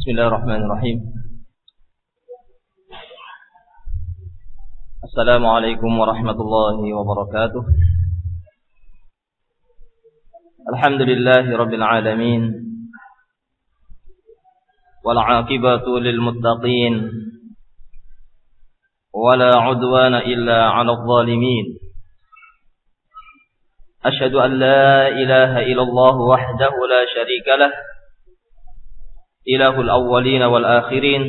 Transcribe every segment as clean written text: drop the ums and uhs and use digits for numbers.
Bismillahirrahmanirrahim. Assalamualaikum warahmatullahi wabarakatuh. Alhamdulillahi rabbil alamin. Wal 'aqibatu lil muttaqin. Wala 'udwana illa 'alal zalimin. Asyhadu an la ilaha illallah wahdahu la syarika lah. Ilahul awwalin wal akhirin.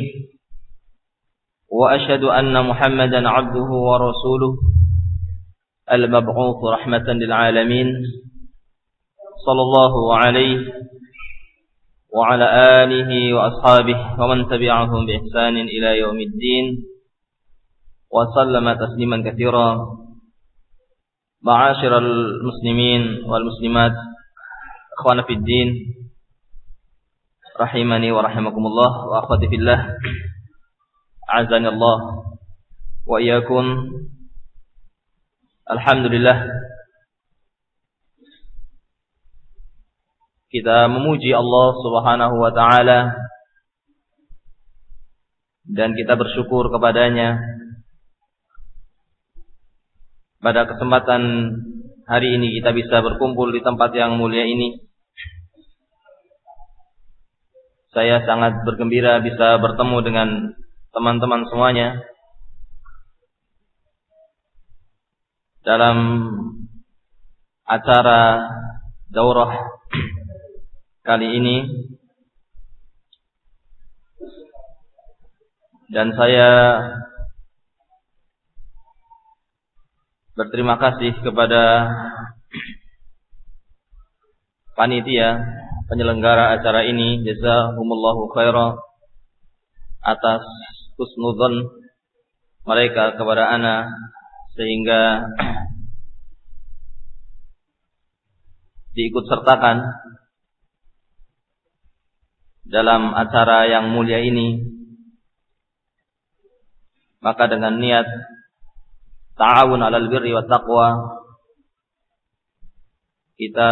Wa asyhadu anna Muhammadan 'abduhu wa rasuluh al-mab'uts rahmatan lil alamin. Sallallahu alaihi wa ala alihi wa ashabihi wa man tabi'ahum bi ihsanin ila yaumiddin. Wa sallama tasliman katsira. Ma'asyiral muslimin wal muslimat, ikhwana fid din, rahimani wa rahimakumullah, wa akhwati fillah, a'azani Allah wa iyyakum. Alhamdulillah, kita memuji Allah Subhanahu wa taala dan kita bersyukur kepadanya pada kesempatan hari ini kita bisa berkumpul di tempat yang mulia ini. Saya sangat bergembira bisa bertemu dengan teman-teman semuanya dalam acara daurah kali ini, dan saya berterima kasih kepada panitia penyelenggara acara ini, jazakumullahu khairan atas husnudzon mereka kepada ana sehingga diikut sertakan dalam acara yang mulia ini. Maka dengan niat ta'awun 'alal birri wat taqwa, kita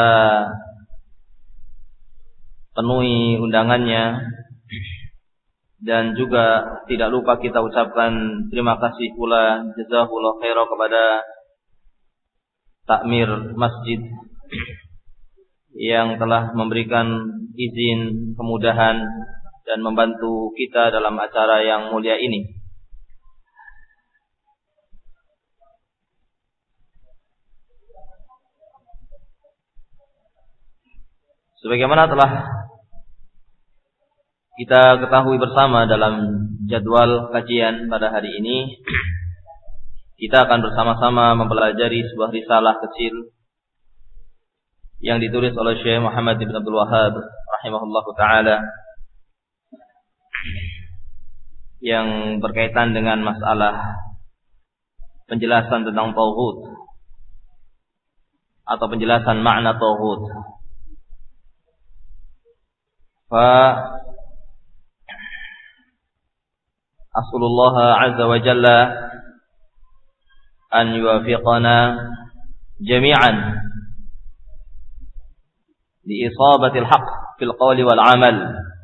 penuhi undangannya, dan juga tidak lupa kita ucapkan terima kasih pula jazakallahu khairan kepada takmir masjid yang telah memberikan izin, kemudahan dan membantu kita dalam acara yang mulia ini. Sebagaimana telah kita ketahui bersama dalam jadwal kajian pada hari ini, kita akan bersama-sama mempelajari sebuah risalah kecil yang ditulis oleh Syekh Muhammad bin Abdul Wahhab rahimahullahu taala, yang berkaitan dengan masalah penjelasan tentang tauhid atau penjelasan makna tauhid. As'alullah azza wa jalla an yuwafiqana jami'an li isabati al-haqq fil qawli wal 'amal,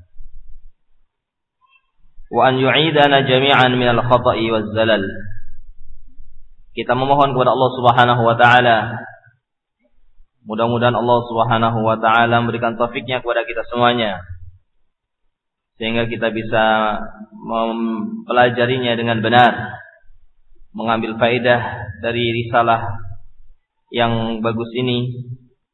wa an yu'idana jami'an min al-khata'i waz zalal. Kita memohon kepada Allah Subhanahu wa taala, mudah-mudahan Allah Subhanahu wa taala memberikan taufiknya kepada kita semuanya sehingga kita bisa mempelajarinya dengan benar, mengambil faedah dari risalah yang bagus ini,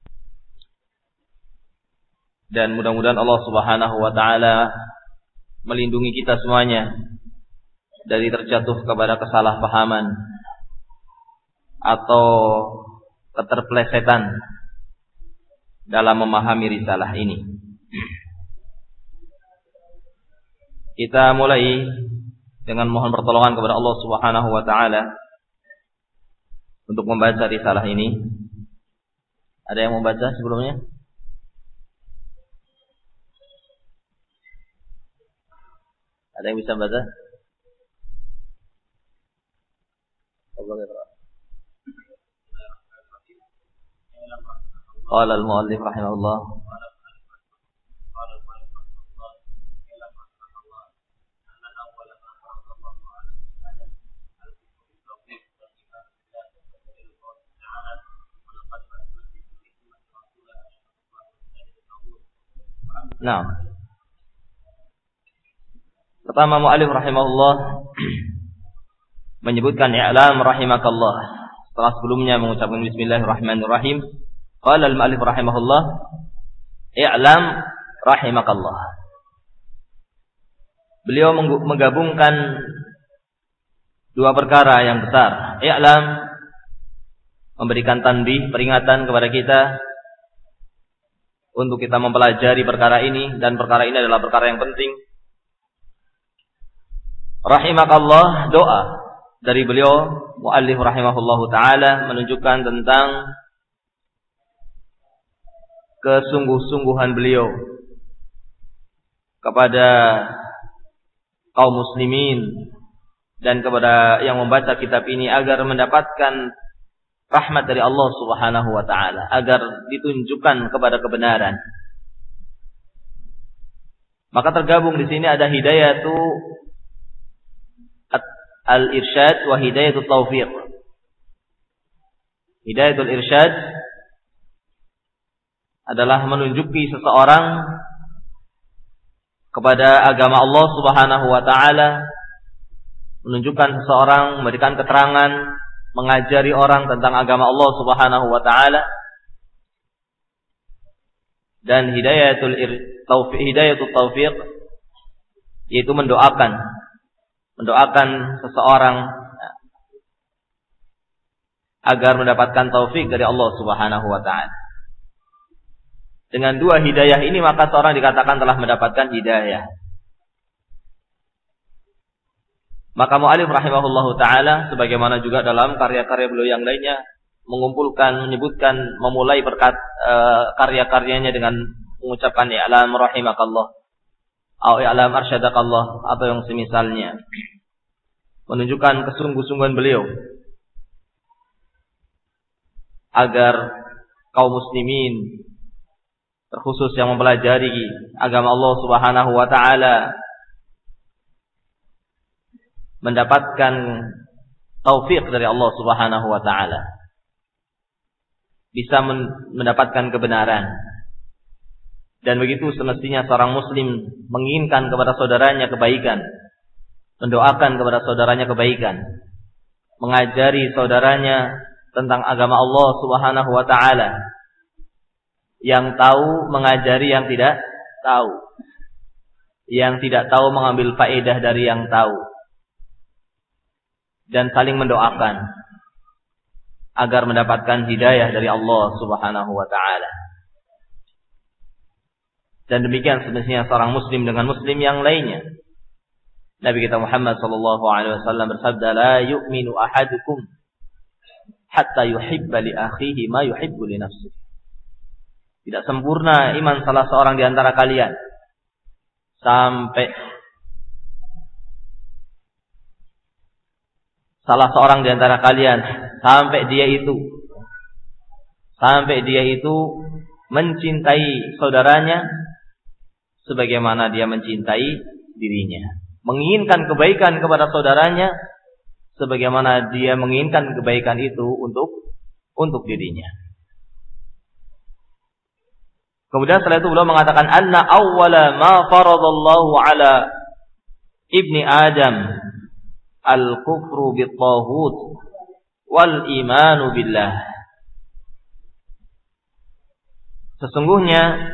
dan mudah-mudahan Allah Subhanahu wa taala melindungi kita semuanya dari terjatuh kepada kesalahpahaman atau keterpelesetan dalam memahami risalah ini. Kita mulai dengan mohon pertolongan kepada Allah Subhanahu wa taala untuk membaca risalah ini. Ada yang mau baca sebelumnya? Ada yang bisa baca? Qala al-muallif rahimahullah Nah, pertama mu'allif rahimahullah menyebutkan i'lam rahimakallah. Setelah sebelumnya mengucapkan bismillahirrahmanirrahim, qala al-mu'allif rahimahullah i'lam rahimakallah. Beliau menggabungkan dua perkara yang besar. I'lam memberikan tanbih, peringatan kepada kita untuk kita mempelajari perkara ini, dan perkara ini adalah perkara yang penting. Rahimakallah, doa dari beliau muallif rahimahullahu taala menunjukkan tentang kesungguh-sungguhan beliau kepada kaum muslimin dan kepada yang membaca kitab ini agar mendapatkan rahmat dari Allah Subhanahu wa taala, agar ditunjukkan kepada kebenaran. Maka tergabung di sini ada hidayatu al-irsyad wa hidayatul taufiq. Hidayatul irsyad adalah menunjuki seseorang kepada agama Allah Subhanahu wa taala, menunjukkan seseorang, memberikan keterangan, mengajari orang tentang agama Allah Subhanahu wa taala. Dan hidayatul taufiq yaitu mendoakan seseorang agar mendapatkan taufik dari Allah Subhanahu wa taala. Dengan dua hidayah ini maka seorang dikatakan telah mendapatkan hidayah. Maka mu'allif rahimahullahu taala sebagaimana juga dalam karya-karya beliau yang lainnya menyebutkan memulai karya-karyanya dengan mengucapkan i'lam rahimakallah atau i'lam arsyadakallah atau yang semisalnya, menunjukkan kesungguh-sungguhan beliau agar kaum muslimin terkhusus yang mempelajari agama Allah Subhanahu wa taala mendapatkan taufik dari Allah Subhanahu wa taala, bisa mendapatkan kebenaran. Dan begitu semestinya seorang muslim menginginkan kepada saudaranya kebaikan, mendoakan kepada saudaranya kebaikan, mengajari saudaranya tentang agama Allah Subhanahu wa taala, yang tahu mengajari yang tidak tahu, yang tidak tahu mengambil faedah dari yang tahu, dan saling mendoakan agar mendapatkan hidayah dari Allah Subhanahu wa taala. Dan demikian semestinya seorang muslim dengan muslim yang lainnya. Nabi kita Muhammad sallallahu alaihi wasallam bersabda, "La yu'minu ahadukum hatta yuhibba li akhihi ma yuhibbu li nafsihi." Tidak sempurna iman salah seorang di antara kalian sampai dia itu mencintai saudaranya sebagaimana dia mencintai dirinya, menginginkan kebaikan kepada saudaranya sebagaimana dia menginginkan kebaikan itu untuk dirinya. Kemudian setelah itu beliau mengatakan, anna awwala ma faradallahu ala ibni Adam al-kufru bit-taghut wal imanu billah. Sesungguhnya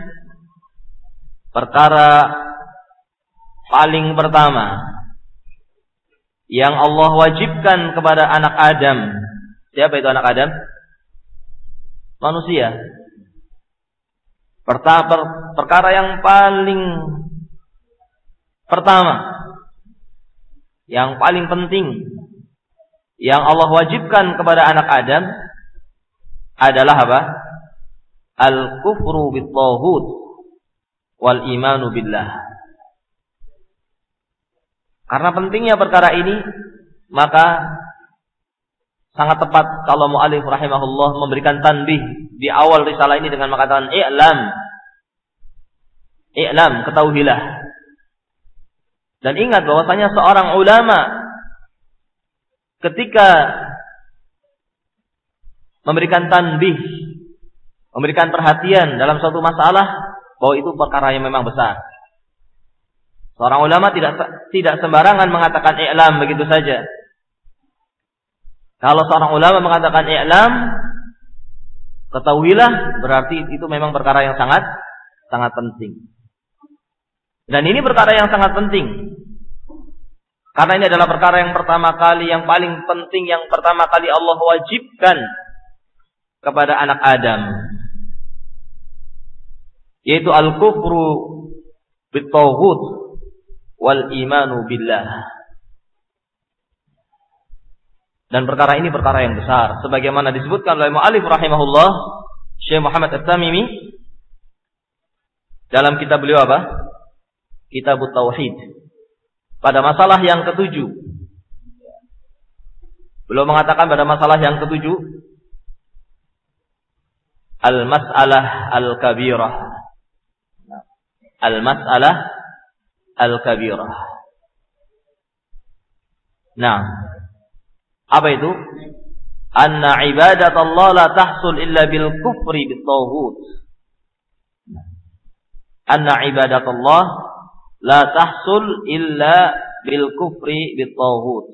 perkara paling pertama yang Allah wajibkan kepada anak Adam. Siapa itu anak Adam? Manusia. Perkara yang paling pertama, yang paling penting yang Allah wajibkan kepada anak Adam adalah apa? Al-kufru bit-taghut wal imanu billah. Karena pentingnya perkara ini, maka sangat tepat kalau mu'allif rahimahullah memberikan tanbih di awal risalah ini dengan mengatakan i'lam, ketahuilah. Dan ingat bahwasanya seorang ulama ketika memberikan tanbih, memberikan perhatian dalam suatu masalah, bahwa itu perkara yang memang besar. Seorang ulama tidak sembarangan mengatakan i'lam begitu saja. Kalau seorang ulama mengatakan i'lam, ketahuilah, berarti itu memang perkara yang sangat penting. Dan ini perkara yang sangat penting. Karena ini adalah perkara yang pertama kali, yang paling penting, yang pertama kali Allah wajibkan kepada anak Adam, yaitu al-kufru bit-taghut wal imanu billah. Dan perkara ini perkara yang besar, sebagaimana disebutkan oleh mu'allif rahimahullah Syekh Muhammad At-Tamimi dalam kitab beliau apa? Kitabut Tauhid. Pada masalah yang ketujuh, beliau mengatakan pada masalah yang ketujuh, al-mas'alah al-kabirah. Al-mas'alah al-kabirah. Nah, apa itu? Anna ibadat Allah la tahsul illa bil kufri bit taghut. Anna ibadat Allah la tahsul illa bil kufri bit taghut.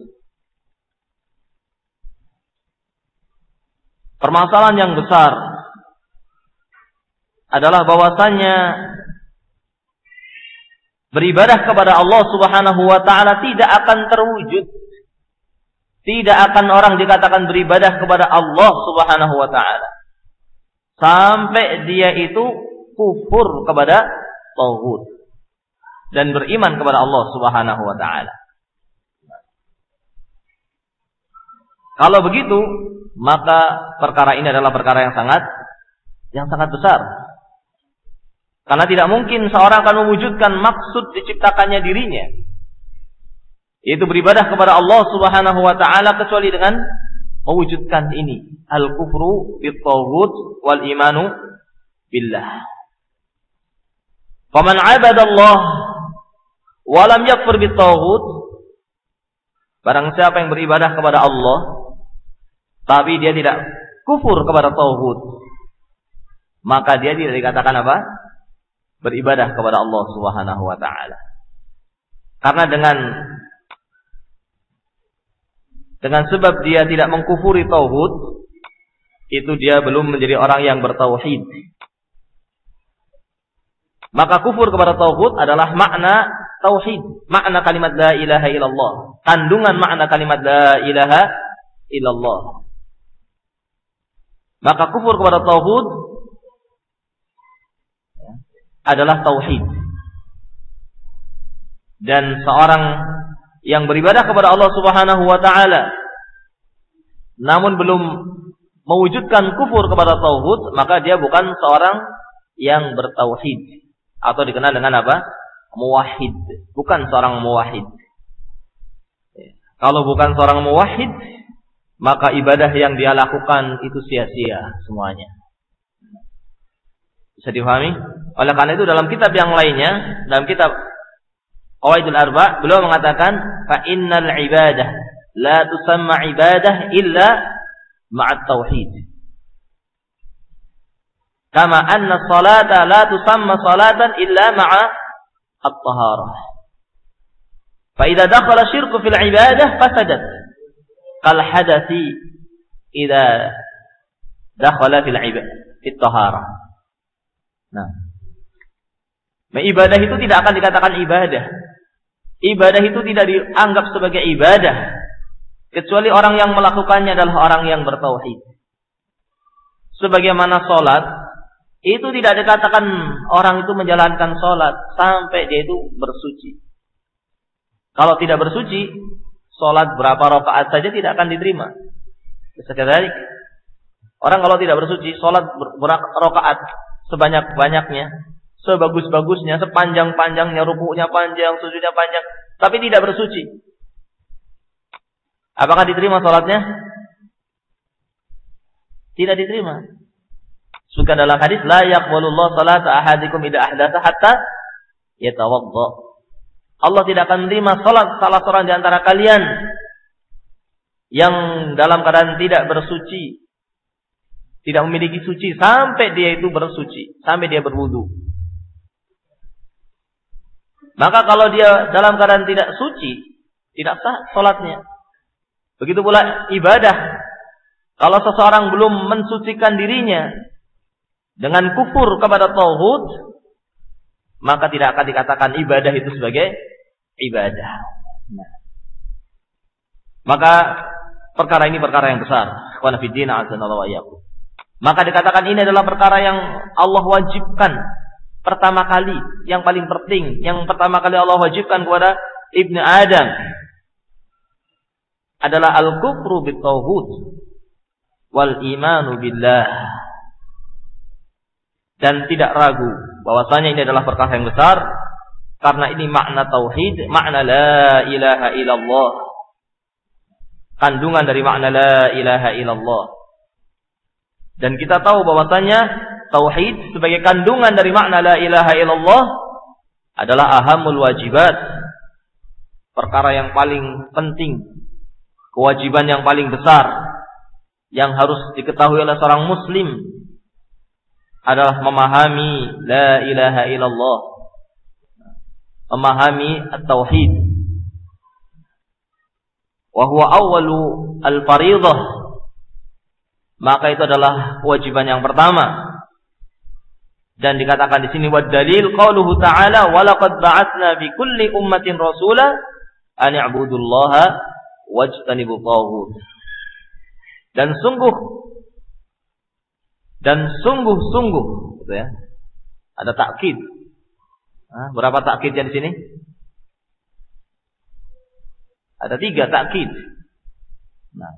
Permasalahan yang besar adalah bahwasannya beribadah kepada Allah Subhanahu wa taala tidak akan terwujud, tidak akan orang dikatakan beribadah kepada Allah Subhanahu wa taala sampai dia itu kufur kepada taghut dan beriman kepada Allah Subhanahu wa taala. Kalau begitu, maka perkara ini adalah perkara yang sangat besar. Karena tidak mungkin seorang akan mewujudkan maksud diciptakannya dirinya, yaitu beribadah kepada Allah Subhanahu wa taala, kecuali dengan mewujudkan ini, al-kufru bit-taghut wal imanu billah. Faman 'abadallah wa lam yakfur bit-taghut, barang siapa yang beribadah kepada Allah tapi dia tidak kufur kepada taghut, maka dia tidak dikatakan apa? Beribadah kepada Allah Subhanahu wa taala. Karena dengan sebab dia tidak mengkufuri tauhid, itu dia belum menjadi orang yang bertauhid. Maka kufur kepada tauhid adalah makna tauhid, makna kalimat la ilaha illallah, kandungan makna kalimat la ilaha illallah. Maka kufur kepada tauhid adalah tauhid. Dan seorang yang beribadah kepada Allah Subhanahu wa taala namun belum mewujudkan kufur kepada tauhid, maka dia bukan seorang yang bertauhid, atau dikenal dengan apa? Muwahhid. Bukan seorang muwahhid. Kalau bukan seorang muwahhid, maka ibadah yang dia lakukan itu sia-sia semuanya. Bisa difahami? Oleh karena itu dalam kitab yang lainnya, dalam kitab Qawaidul Arba', beliau mengatakan fa innal ibadah la tusamma ibadah illa ma'at tauhid. Kama anna salata la tusamma salatan illa ma'a at-taharah. Fa idza dakhala syirku fil ibadah fasadat. Kal hadathi idza dakhala fil ibadah fit taharah. Nah, ibadah itu tidak akan dikatakan ibadah. Ibadah itu tidak dianggap sebagai ibadah kecuali orang yang melakukannya adalah orang yang bertauhid. Sebagaimana salat, itu tidak dikatakan orang itu menjalankan salat sampai dia itu bersuci. Kalau tidak bersuci, salat berapa rakaat saja tidak akan diterima. Sekadar orang kalau tidak bersuci, salat berapa rakaat sebanyak-banyaknya, sebagus-bagusnya, sepanjang-panjangnya, ruku'nya panjang, sujudnya panjang, tapi tidak bersuci, apakah diterima salatnya? Tidak diterima. Sebutkan dalam hadis, la yaqbalullahu salata ahadikum idza ahdatsa hatta yatawadda. Allah tidak akan menerima salat salah seorang di antara kalian yang dalam keadaan tidak bersuci, tidak memiliki suci, sampai dia itu bersuci, sampai dia berwudu. maka kalau dia dalam keadaan tidak suci, tidak sah salatnya. Begitu pula ibadah. Kalau seseorang belum mensucikan dirinya dengan kufur kepada tauhid, maka tidak akan dikatakan ibadah itu sebagai ibadah. Maka perkara ini perkara yang besar. Ikhwan fillah, azanallahu wa iyyakum. Maka dikatakan ini adalah perkara yang Allah wajibkan pertama kali, yang paling penting, yang pertama kali Allah wajibkan kepada Ibnu Adam adalah al-kufru bit-tauhid wal imanu billah. Dan tidak ragu bahwasanya ini adalah perkara yang besar karena ini makna tauhid, makna la ilaha illallah. Kandungan dari makna la ilaha illallah. Dan kita tahu bahwasanya tauhid sebagai kandungan dari makna la ilaha illallah adalah ahamul wajibat. Perkara yang paling penting, kewajiban yang paling besar yang harus diketahui oleh seorang muslim adalah memahami la ilaha illallah, memahami at-tauhid. Wa huwa awwalu al-fariidah, maka itu adalah kewajiban yang pertama. Dan dikatakan di sini wad dalil qauluhu ta'ala wa laqad ba'atsna fi kulli ummatin rasula an i'budullaha wajtanibut taghut. Dan sungguh gitu ya. Ada takkid. Berapa takkidnya di sini? Ada 3 takkid. Nah.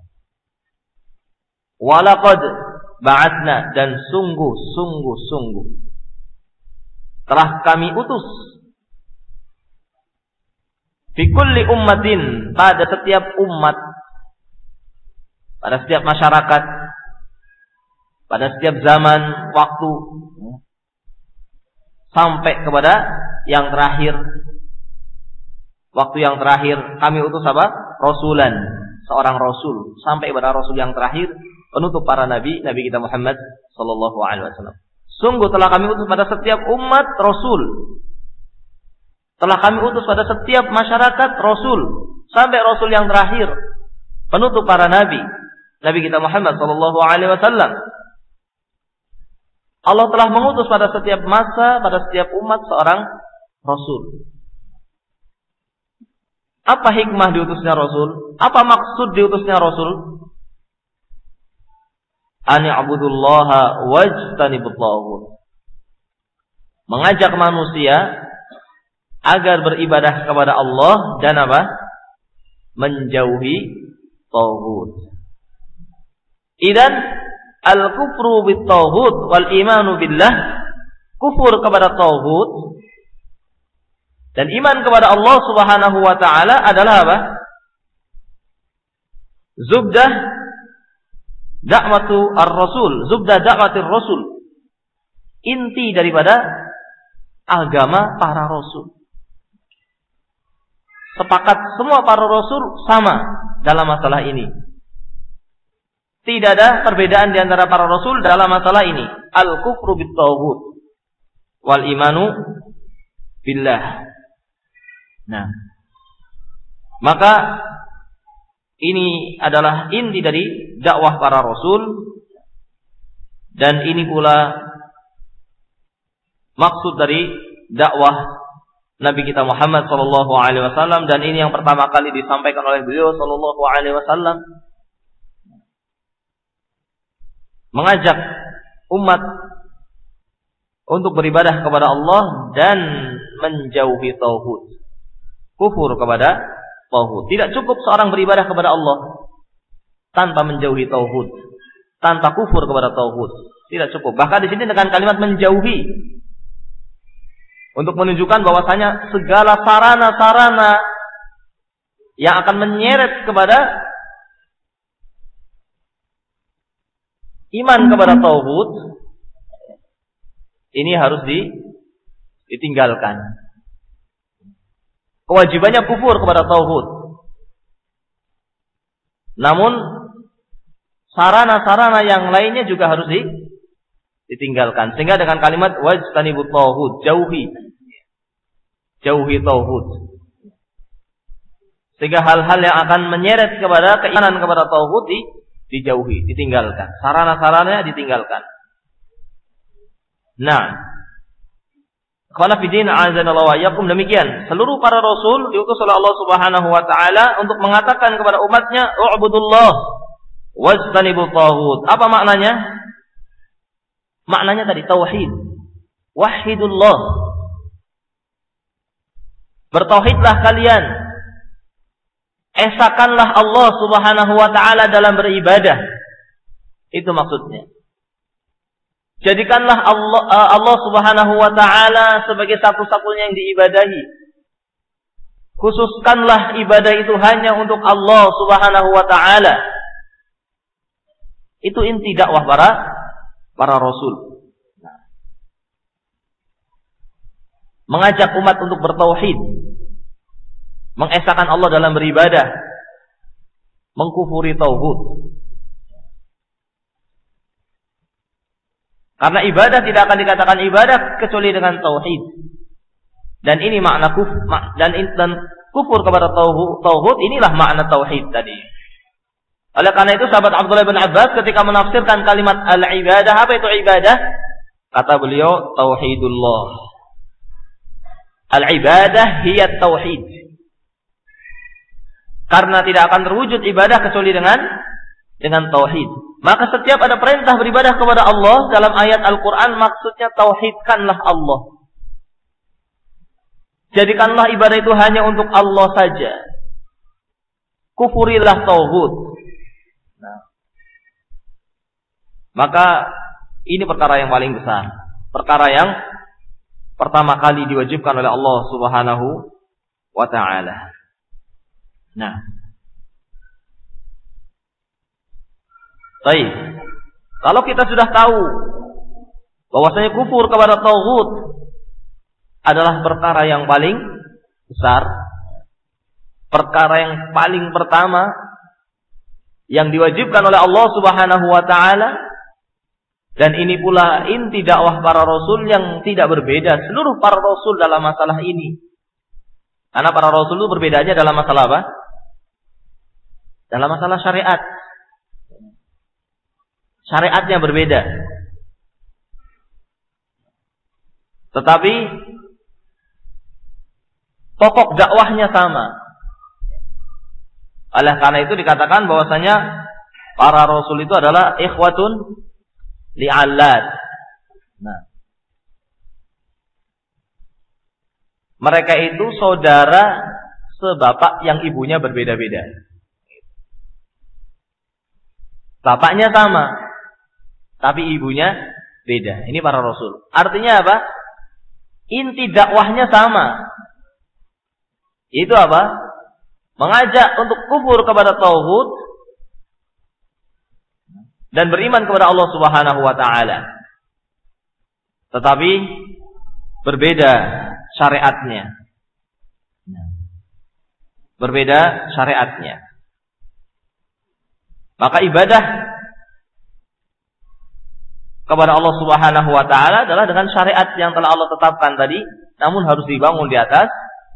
Walaqad ba'atsna, dan sungguh telah kami utus fi kulli ummatin, pada setiap umat, pada setiap masyarakat, pada setiap zaman, waktu, sampai kepada yang terakhir. Waktu yang terakhir kami utus apa? Rasulan, seorang rasul, sampai kepada rasul yang terakhir, penutup para nabi, Nabi kita Muhammad sallallahu alaihi wasallam. Sungguh telah kami utus pada setiap umat rasul. Telah kami utus pada setiap masyarakat rasul, sampai rasul yang terakhir, penutup para nabi, Nabi kita Muhammad sallallahu alaihi wasallam. Allah telah mengutus pada setiap masa, pada setiap umat seorang rasul. Apa hikmah diutusnya rasul? Apa maksud diutusnya rasul? An ya'budullaha wajtanibut taghut. Mengajak manusia agar beribadah kepada Allah dan apa? Menjauhi taghut. Idan al-kufru bit-taghut wal imanu billah, kufur kepada taghut dan iman kepada Allah Subhanahu wa taala adalah apa? Zubdah da'watu ar-rasul, zubdah da'watir rasul. Inti daripada agama para rasul. Sepakat semua para rasul sama dalam masalah ini. Tidak ada perbedaan di antara para rasul dalam masalah ini. Al-kufru bit-taghut wal imanu billah. Nah, maka ini adalah inti dari dakwah para rasul, dan ini pula maksud dari dakwah Nabi kita Muhammad sallallahu alaihi wasallam, dan ini yang pertama kali disampaikan oleh beliau sallallahu alaihi wasallam, mengajak umat untuk beribadah kepada Allah dan menjauhi tauhid, kufur kepada tauhid. Tidak cukup seorang beribadah kepada Allah tanpa menjauhi tauhid, tanpa kufur kepada tauhid. Tidak cukup. Bahkan di sini dengan kalimat menjauhi untuk menunjukkan bahwasanya segala sarana-sarana yang akan menyeret kepada iman kepada tauhid ini harus ditinggalkan. Kewajibannya kufur kepada tauhid. Namun sarana-sarana yang lainnya juga harus ditinggalkan. Sehingga dengan kalimat wajtanibut tauhid, jauhi. jauhi tauhid. Sehingga hal-hal yang akan menyeret kepada keimanan kepada tauhid dijauhi, ditinggalkan. Sarana-sarananya ditinggalkan. Nah, qala fi din azanallahu wa iyyakum, demikian seluruh para rasul diutus oleh Allah Subhanahu wa taala untuk mengatakan kepada umatnya, "U'budullah wajtanibut taghut." Apa maknanya? Maknanya tadi tauhid. Wahidullah. Bertauhidlah kalian. Esakanlah Allah Subhanahu wa taala dalam beribadah. Itu maksudnya. Jadikanlah Allah Subhanahu wa taala sebagai satu-satunya yang diibadahi. Khususkanlah ibadah itu hanya untuk Allah Subhanahu wa taala. Itu inti dakwah para rasul. Mengajak umat untuk bertauhid, mengesahkan Allah dalam beribadah, mengkufuri tauhid. Karena ibadah tidak akan dikatakan ibadah kecuali dengan tauhid. Dan ini makna kufur kepada tauhid, inilah makna tauhid tadi. Oleh karena itu sahabat Abdullah bin Abbas ketika menafsirkan kalimat al-ibadah, apa itu ibadah? Kata beliau, tauhidullah. Al-ibadah hiya tauhid. Karena tidak akan terwujud ibadah kecuali dengan tauhid. Maka setiap ada perintah beribadah kepada Allah dalam ayat Al-Quran, maksudnya tauhidkanlah Allah. Jadikanlah ibadah itu hanya untuk Allah saja. Kufurilah tauhid. Maka ini perkara yang paling besar. Perkara yang pertama kali diwajibkan oleh Allah Subhanahu wa ta'ala. Nah, baik. Kalau kita sudah tahu bahwasanya kufur kepada tauhid adalah perkara yang paling besar, perkara yang paling pertama yang diwajibkan oleh Allah Subhanahu wa ta'ala, dan ini pula inti dakwah para rasul yang tidak berbeda seluruh para rasul dalam masalah ini. Karena para rasul itu berbedanya dalam masalah apa? Dalam masalah syariat. Syariatnya berbeda. Tetapi pokok dakwahnya sama. Oleh karena itu dikatakan bahwasanya para rasul itu adalah ikhwatun li'allat. Nah, mereka itu saudara sebapak yang ibunya berbeda-beda. Bapaknya sama, tapi ibunya beda. Ini para rasul. Artinya apa? Inti dakwahnya sama. Itu apa? Mengajak untuk kufur kepada tauhid dan beriman kepada Allah Subhanahu wa ta'ala. Tetapi berbeda syariatnya. Berbeda syariatnya. Maka ibadah kepada Allah Subhanahu wa ta'ala adalah dengan syariat yang telah Allah tetapkan tadi, namun harus dibangun di atas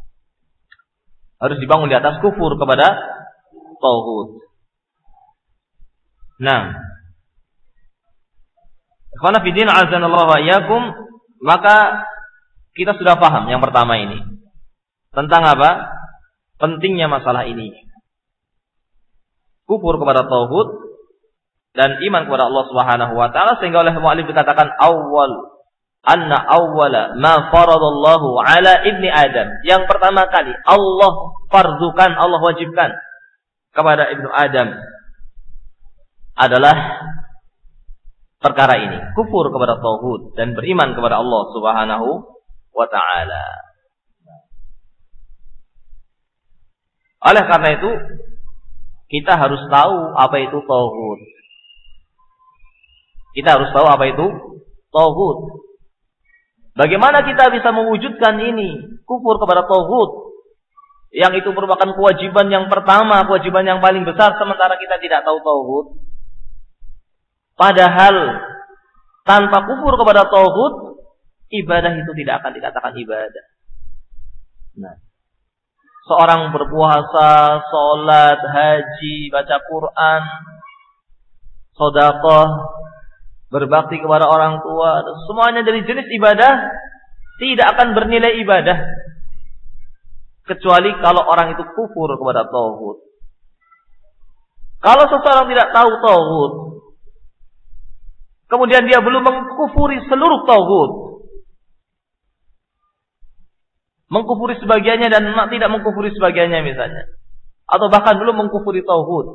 kufur kepada tauhid. Nah, ikhwana fi din azanallahu wa iyyakum, maka kita sudah paham yang pertama ini. Tentang apa? Pentingnya masalah ini. Kufur kepada tauhid dan iman kepada Allah Subhanahu wa taala, sehingga oleh muallif dikatakan anna awwala ma faradallahu ala ibni Adam. Yang pertama kali Allah fardukan, Allah wajibkan kepada ibnu Adam adalah perkara ini, kufur kepada tauhid dan beriman kepada Allah Subhanahu wa taala. Oleh karena itu kita harus tahu apa itu tauhid. Kita harus tahu apa itu tauhid. Bagaimana kita bisa mewujudkan ini, kufur kepada tauhid, yang itu merupakan kewajiban yang pertama, kewajiban yang paling besar, sementara kita tidak tahu tauhid. Padahal tanpa kufur kepada tauhid, ibadah itu tidak akan dikatakan ibadah. Nah, seorang berpuasa, sholat, haji, baca Quran, sedekah, berbakti kepada orang tua, semuanya dari jenis ibadah tidak akan bernilai ibadah kecuali kalau orang itu kufur kepada tauhid. Kalau seseorang tidak tahu tauhid, kemudian dia belum mengkufuri seluruh tauhid, mengkufuri sebagiannya dan tidak mengkufuri sebagiannya misalnya, atau bahkan belum mengkufuri tauhid,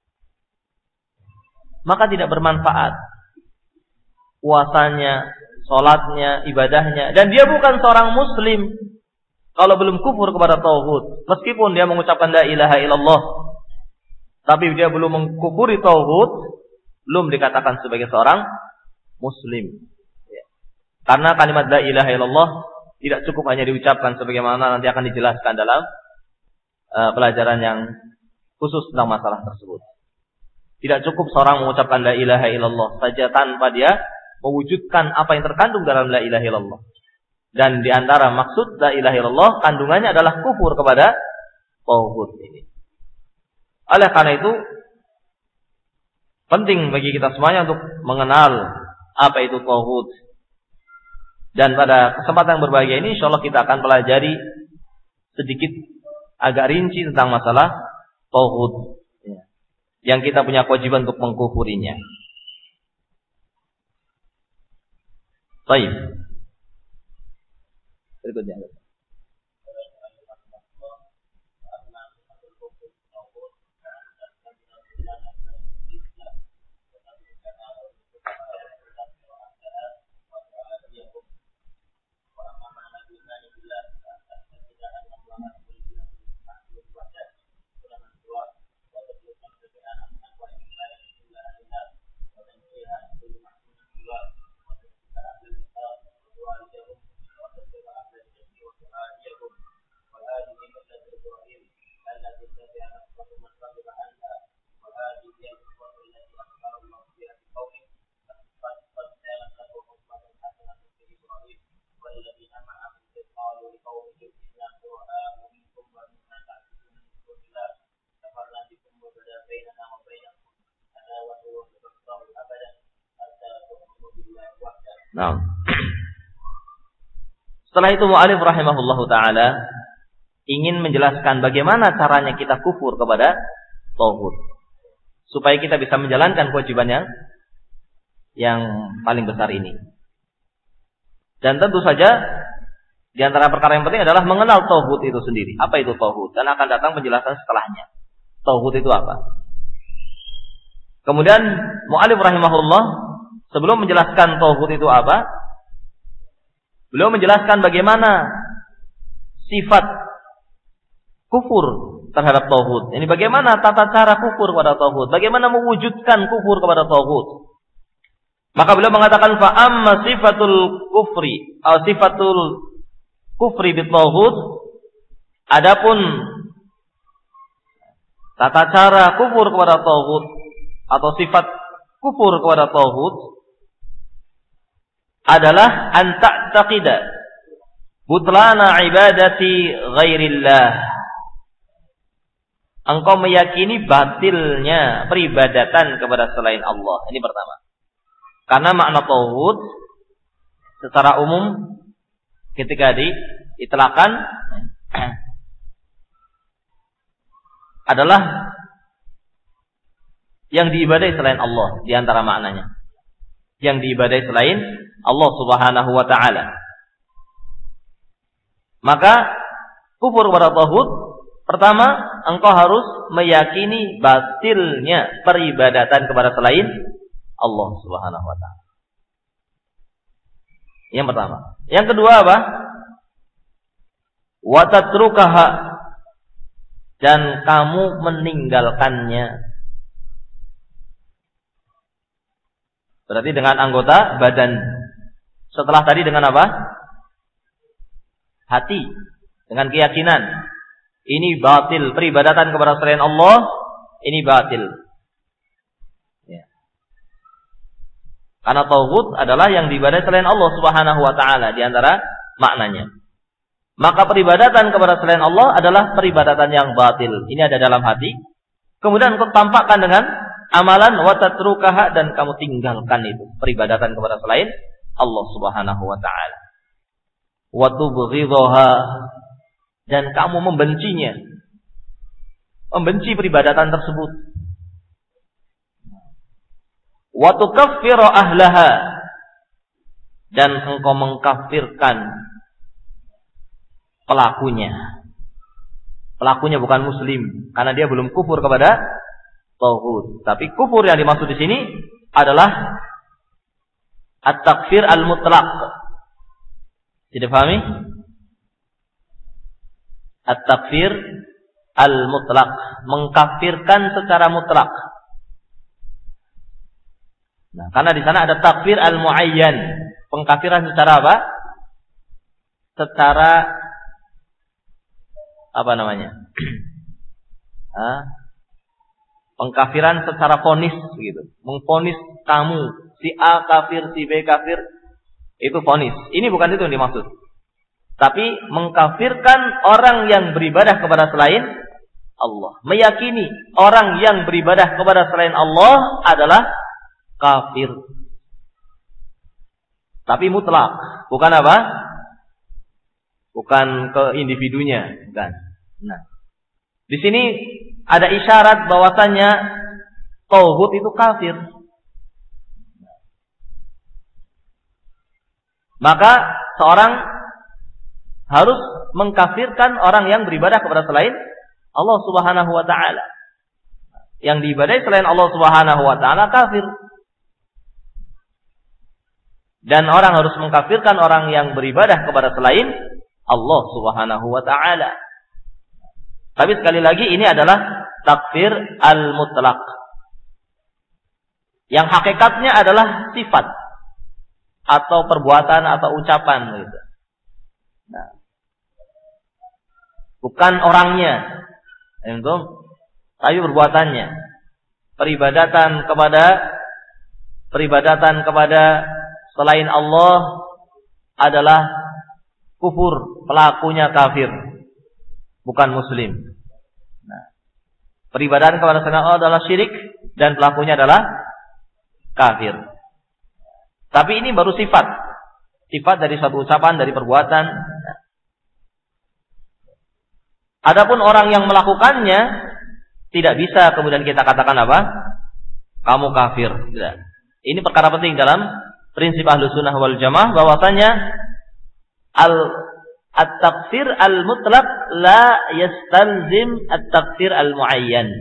maka tidak bermanfaat puasanya, sholatnya, ibadahnya, dan dia bukan seorang muslim kalau belum kufur kepada tauhid. Meskipun dia mengucapkan la ilaha illallah, tapi dia belum mengkufuri tauhid, belum dikatakan sebagai seorang muslim. Karena kalimat la ilaha illallah tidak cukup hanya diucapkan, sebagaimana nanti akan dijelaskan dalam pelajaran yang khusus tentang masalah tersebut. Tidak cukup seorang mengucapkan la ilaha illallah saja tanpa dia mewujudkan apa yang terkandung dalam la ilaha illallah. Dan di antara maksud la ilaha illallah kandungannya adalah kufur kepada tauhid ini. Oleh karena itu penting bagi kita semuanya untuk mengenal apa itu tauhid. Dan pada kesempatan yang berbahagia ini insyaallah kita akan pelajari sedikit agak rinci tentang masalah tauhid yang kita punya kewajiban untuk mengkufurinya. Baik. Berikutnya. Nah, setelah itu mu'alif rahimahullahu ta'ala ingin menjelaskan bagaimana caranya kita kufur kepada tauhid supaya kita bisa menjalankan kewajiban yang paling besar ini. Dan tentu saja di antara perkara yang penting adalah mengenal tauhid itu sendiri. Apa itu tauhid? Dan akan datang penjelasan setelahnya. Tauhid itu apa? Kemudian mu'alif rahimahullah sebelum menjelaskan tauhid itu apa, beliau menjelaskan bagaimana sifat kufur terhadap tauhid. Ini bagaimana tata cara kufur kepada tauhid, bagaimana mewujudkan kufur kepada tauhid. Maka beliau mengatakan fa amma sifatul kufri atau sifatul kufri bit tauhid, adapun tata cara kufur kepada tauhid atau sifat kufur kepada tauhid adalah an ta'taqida butlana ibadati ghairillah. Engkau meyakini batilnya peribadatan kepada selain Allah. Ini pertama. Karena makna tauhid secara umum ketika diitlaqkan adalah yang diibadai selain Allah, di antara maknanya. Yang diibadai selain Allah Subhanahu wa ta'ala. Maka kufur kepada tauhid, pertama, engkau harus meyakini batilnya peribadatan kepada selain Allah Subhanahu wa ta'ala. Yang pertama. Yang kedua apa? Wa tatrukaha, dan kamu meninggalkannya. Berarti dengan anggota badan. Setelah tadi dengan apa? Hati. Dengan keyakinan. Ini batil. Peribadatan kepada selain Allah, ini batil. Ya. Karena tauhid adalah yang diibadai selain Allah Subhanahu wa ta'ala. Di antara maknanya. maka peribadatan kepada selain Allah adalah peribadatan yang batil. Ini ada dalam hati. Kemudian kau tampakkan dengan amalan wa tatrukaha, dan kamu tinggalkan itu peribadatan kepada selain Allah Subhanahu wa taala. Wa tubghidhaha, dan kamu membencinya. Membenci peribadatan tersebut. Wa tukaffiru ahlaha, dan engkau mengkafirkan pelakunya. Pelakunya bukan muslim, karena dia belum kufur kepada tauhid. Tapi kufur yang dimaksud di sini adalah at-takfir al-mutlaq. Tidak pahami? At-takfir al-mutlaq, mengkafirkan secara mutlak. Nah, karena di sana ada takfir al-muayyan, pengkafiran secara apa? Secara apa namanya? Pengkafiran secara vonis gitu. Mengvonis kamu si A kafir, si B kafir, itu vonis. Ini bukan itu yang dimaksud. Tapi mengkafirkan orang yang beribadah kepada selain Allah. Meyakini orang yang beribadah kepada selain Allah adalah kafir. Tapi mutlak. Bukan apa? Bukan ke individunya, bukan. Nah, di sini ada isyarat bahwasannya tauhid itu kafir. Maka seorang harus mengkafirkan orang yang beribadah kepada selain Allah Subhanahu wa taala. Yang diibadahi selain Allah Subhanahu wa taala kafir. Dan orang harus mengkafirkan orang yang beribadah kepada selain Allah Subhanahu wa taala. Tapi sekali lagi ini adalah takfir al-mutlaq. Yang hakikatnya adalah sifat atau perbuatan atau ucapan gitu. Nah, bukan orangnya. Tapi perbuatannya. Peribadatan kepada selain Allah adalah kufur, pelakunya kafir, bukan muslim. Nah, peribadatan kepada selain Allah adalah syirik dan pelakunya adalah kafir. Tapi ini baru sifat dari suatu ucapan, dari perbuatan. Adapun orang yang melakukannya tidak bisa kemudian kita katakan apa? Kamu kafir. Tidak. Ini perkara penting dalam prinsip Ahlussunnah wal Jamaah bahwasanya at-takfir al-mutlaq la yastalzim at-takfir al-muayyan.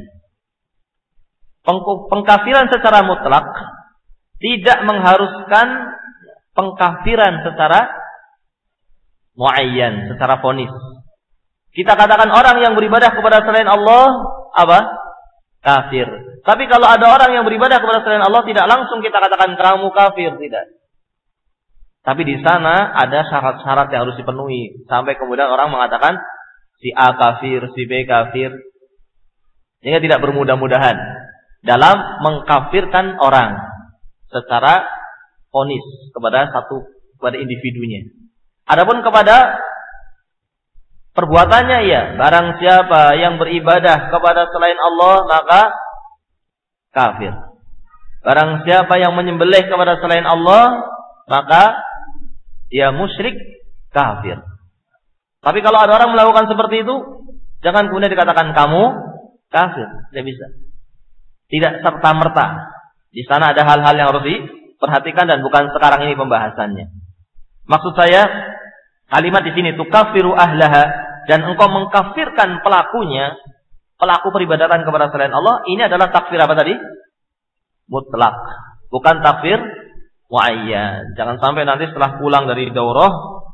Pengkafiran secara mutlak tidak mengharuskan pengkafiran secara muayyan, secara vonis. Kita katakan orang yang beribadah kepada selain Allah apa? Kafir. Tapi kalau ada orang yang beribadah kepada selain Allah tidak langsung kita katakan kamu kafir, tidak. Tapi di sana ada syarat-syarat yang harus dipenuhi sampai kemudian orang mengatakan si A kafir, si B kafir. Sehingga tidak bermudah-mudahan dalam mengkafirkan orang secara vonis kepada individunya. Adapun kepada perbuatannya ya, barang siapa yang beribadah kepada selain Allah maka kafir. Barang siapa yang menyembelih kepada selain Allah maka dia musyrik, kafir. Tapi kalau ada orang melakukan seperti itu, jangan kemudian dikatakan kamu kafir, tidak bisa. Tidak serta-merta. Di sana ada hal-hal yang harus diperhatikan dan bukan sekarang ini pembahasannya. Maksud saya, kalimat di sini tukaffiru ahlaha, dan engkau mengkafirkan pelakunya, pelaku peribadatan kepada selain Allah, ini adalah takfir apa tadi? Mutlak, bukan takfir muayyan. Jangan sampai nanti setelah pulang dari daurah,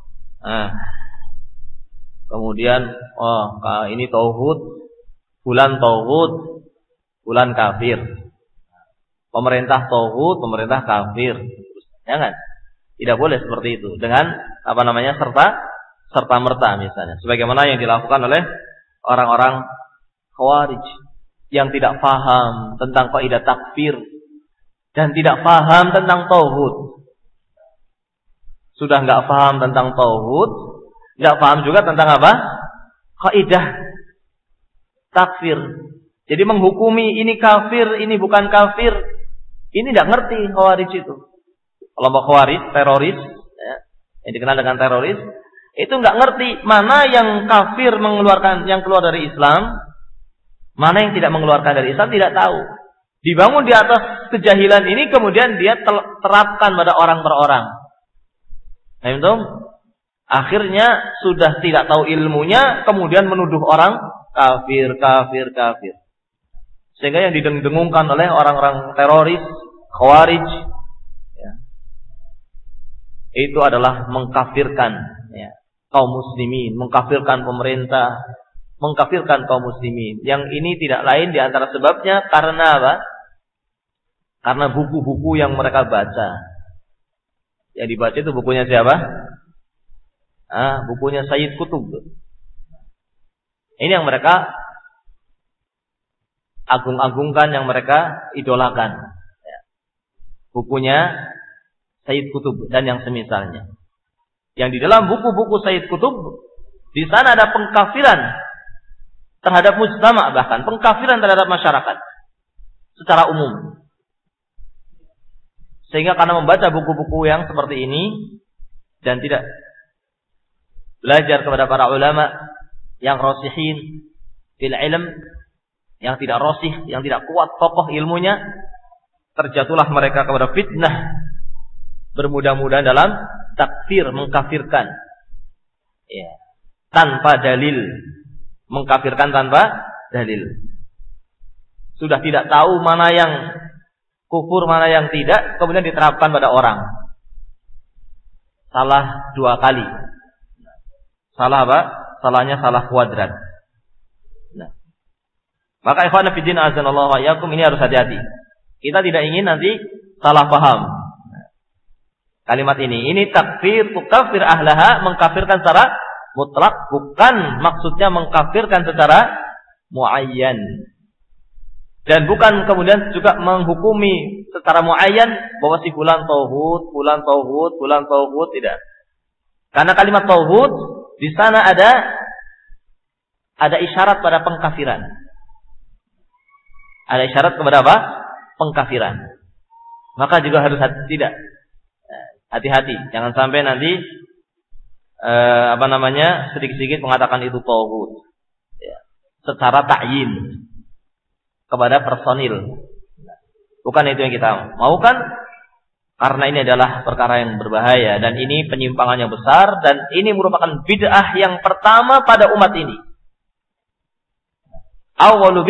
kemudian ini tauhid, bulan tauhid, bulan kafir. Pemerintah tauhid, pemerintah kafir. Jangan. Tidak boleh seperti itu. Dengan serta merta misalnya. Sebagaimana yang dilakukan oleh orang-orang Khawarij yang tidak paham tentang kaidah takfir dan tidak paham tentang tauhid. Sudah enggak paham tentang tauhid, Tidak paham juga tentang apa? Kaidah takfir. Jadi menghukumi ini kafir, ini bukan kafir. Ini tidak ngerti Khawarij itu. Kelompok Khawarij, teroris, ya, yang dikenal dengan teroris, itu nggak ngerti mana yang kafir mengeluarkan, yang keluar dari Islam, mana yang tidak mengeluarkan dari Islam, tidak tahu. Dibangun di atas kejahilan ini, kemudian dia terapkan pada orang per orang. Nah, itu akhirnya sudah tidak tahu ilmunya, kemudian menuduh orang kafir. Sehingga yang didengungkan oleh orang-orang teroris, Khawarij, ya, itu adalah mengkafirkan, ya, kaum muslimin, mengkafirkan pemerintah, mengkafirkan kaum muslimin. Yang ini tidak lain di antara sebabnya karena apa? Karena buku-buku yang mereka baca. Yang dibaca itu bukunya siapa? Bukunya Sayyid Qutb. Ini yang mereka agung-agungkan, yang mereka idolakan. Bukunya Sayyid Qutb dan yang semisalnya. Yang di dalam buku-buku Sayyid Qutb, di sana ada pengkafiran terhadap mujtama', bahkan pengkafiran terhadap masyarakat secara umum. Sehingga karena membaca buku-buku yang seperti ini dan tidak belajar kepada para ulama yang rasihin fil ilm, yang tidak rasih, yang tidak kuat kokoh ilmunya, terjatuhlah mereka kepada fitnah bermudah-mudahan dalam takfir, mengkafirkan, ya, tanpa dalil, mengkafirkan tanpa dalil. Sudah tidak tahu mana yang kufur, mana yang tidak, kemudian diterapkan pada orang. Salah dua kali. Salah apa? Salahnya salah kuadrat. Nah, maka ikhwan fillah azanallahu wa iyyakum, ini harus hati-hati. Kita tidak ingin nanti salah paham kalimat ini takfir, tukafir ahlaha, mengkafirkan secara mutlak, bukan maksudnya mengkafirkan secara muayyan. Dan bukan kemudian juga menghukumi secara muayyan bahwa si fulan tauhid, fulan tauhid, tidak. Karena kalimat tauhid di sana ada isyarat pada pengkafiran. Ada isyarat kepada apa? Pengkafiran. Maka juga harus hati-hati, jangan sampai nanti sedikit-sedikit mengatakan itu tauhid, ya, secara ta'yin kepada personil. Bukan itu yang kita maukan, karena ini adalah perkara yang berbahaya dan ini penyimpangannya besar dan ini merupakan bid'ah yang pertama pada umat ini. Awalu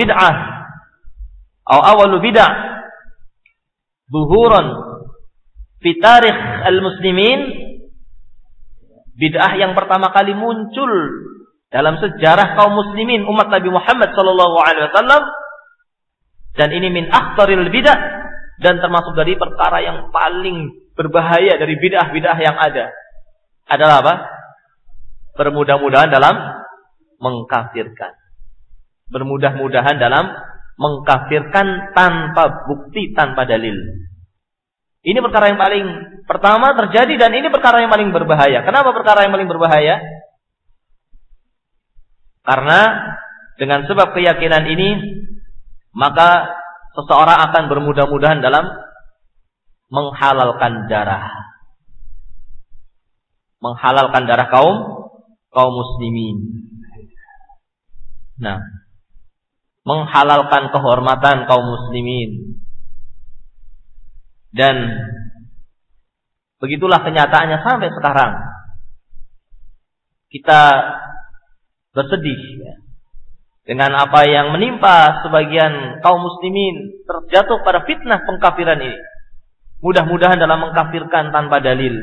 bid'ah zuhuran fi tarikh al-muslimin, bid'ah yang pertama kali muncul dalam sejarah kaum muslimin umat Nabi Muhammad sallallahu alaihi wasallam. Dan ini min akhtaril bid'ah, dan termasuk dari perkara yang paling berbahaya dari bid'ah-bid'ah yang ada. Adalah apa? Bermudah-mudahan dalam mengkafirkan. Bermudah-mudahan dalam mengkafirkan tanpa bukti, tanpa dalil. Ini perkara yang paling pertama terjadi dan ini perkara yang paling berbahaya. Kenapa perkara yang paling berbahaya? Karena dengan sebab keyakinan ini, maka seseorang akan bermudah-mudahan dalam menghalalkan darah. Menghalalkan darah kaum muslimin. Nah, menghalalkan kehormatan kaum muslimin. Dan begitulah kenyataannya sampai sekarang. Kita bersedih, ya, dengan apa yang menimpa sebagian kaum muslimin, terjatuh pada fitnah pengkafiran ini. Mudah-mudahan dalam mengkafirkan tanpa dalil.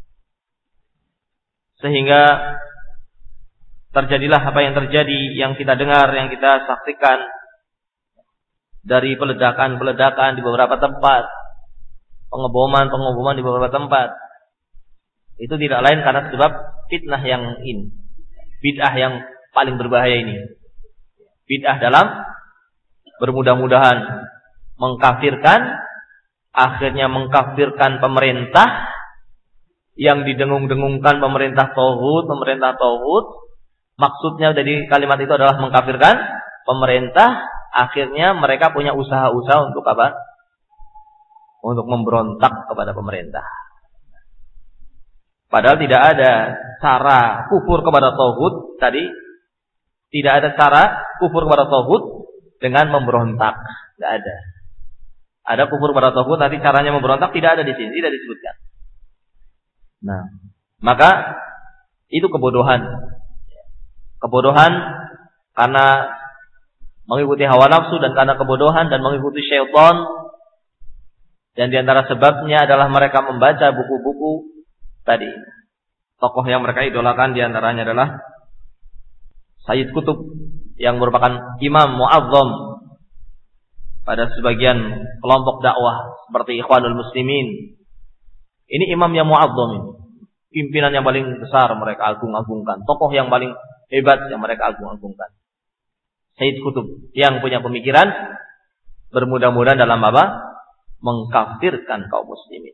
Sehingga terjadilah apa yang terjadi, yang kita dengar, yang kita saksikan dari peledakan-peledakan di beberapa tempat, pengeboman di beberapa tempat. Itu tidak lain karena sebab fitnah yang ini, bid'ah yang paling berbahaya ini. Bid'ah dalam bermudah-mudahan mengkafirkan, akhirnya mengkafirkan pemerintah yang didengung-dengungkan pemerintah tauhid, maksudnya dari kalimat itu adalah mengkafirkan pemerintah. Akhirnya mereka punya usaha-usaha untuk apa? Untuk memberontak kepada pemerintah. Padahal tidak ada cara kufur kepada tauhid tadi. Tidak ada cara kufur kepada tauhid dengan memberontak. Tidak ada. Ada kufur kepada tauhid, nanti caranya memberontak tidak ada di sini, tidak disebutkan. Nah, maka itu kebodohan. Kebodohan karena mengikuti hawa nafsu dan karena kebodohan dan mengikuti syaitan. Dan di antara sebabnya adalah mereka membaca buku-buku tadi. Tokoh yang mereka idolakan di antaranya adalah Sayyid Qutb yang merupakan imam mu'azzam pada sebagian kelompok dakwah seperti Ikhwanul Muslimin. Ini imam yang mu'azzam ini. Pimpinan yang paling besar mereka agung-agungkan. Tokoh yang paling hebat yang mereka agung-agungkan. Sayyid Qutb yang punya pemikiran bermudah-mudahan dalam apa? Mengkafirkan kaum muslimin.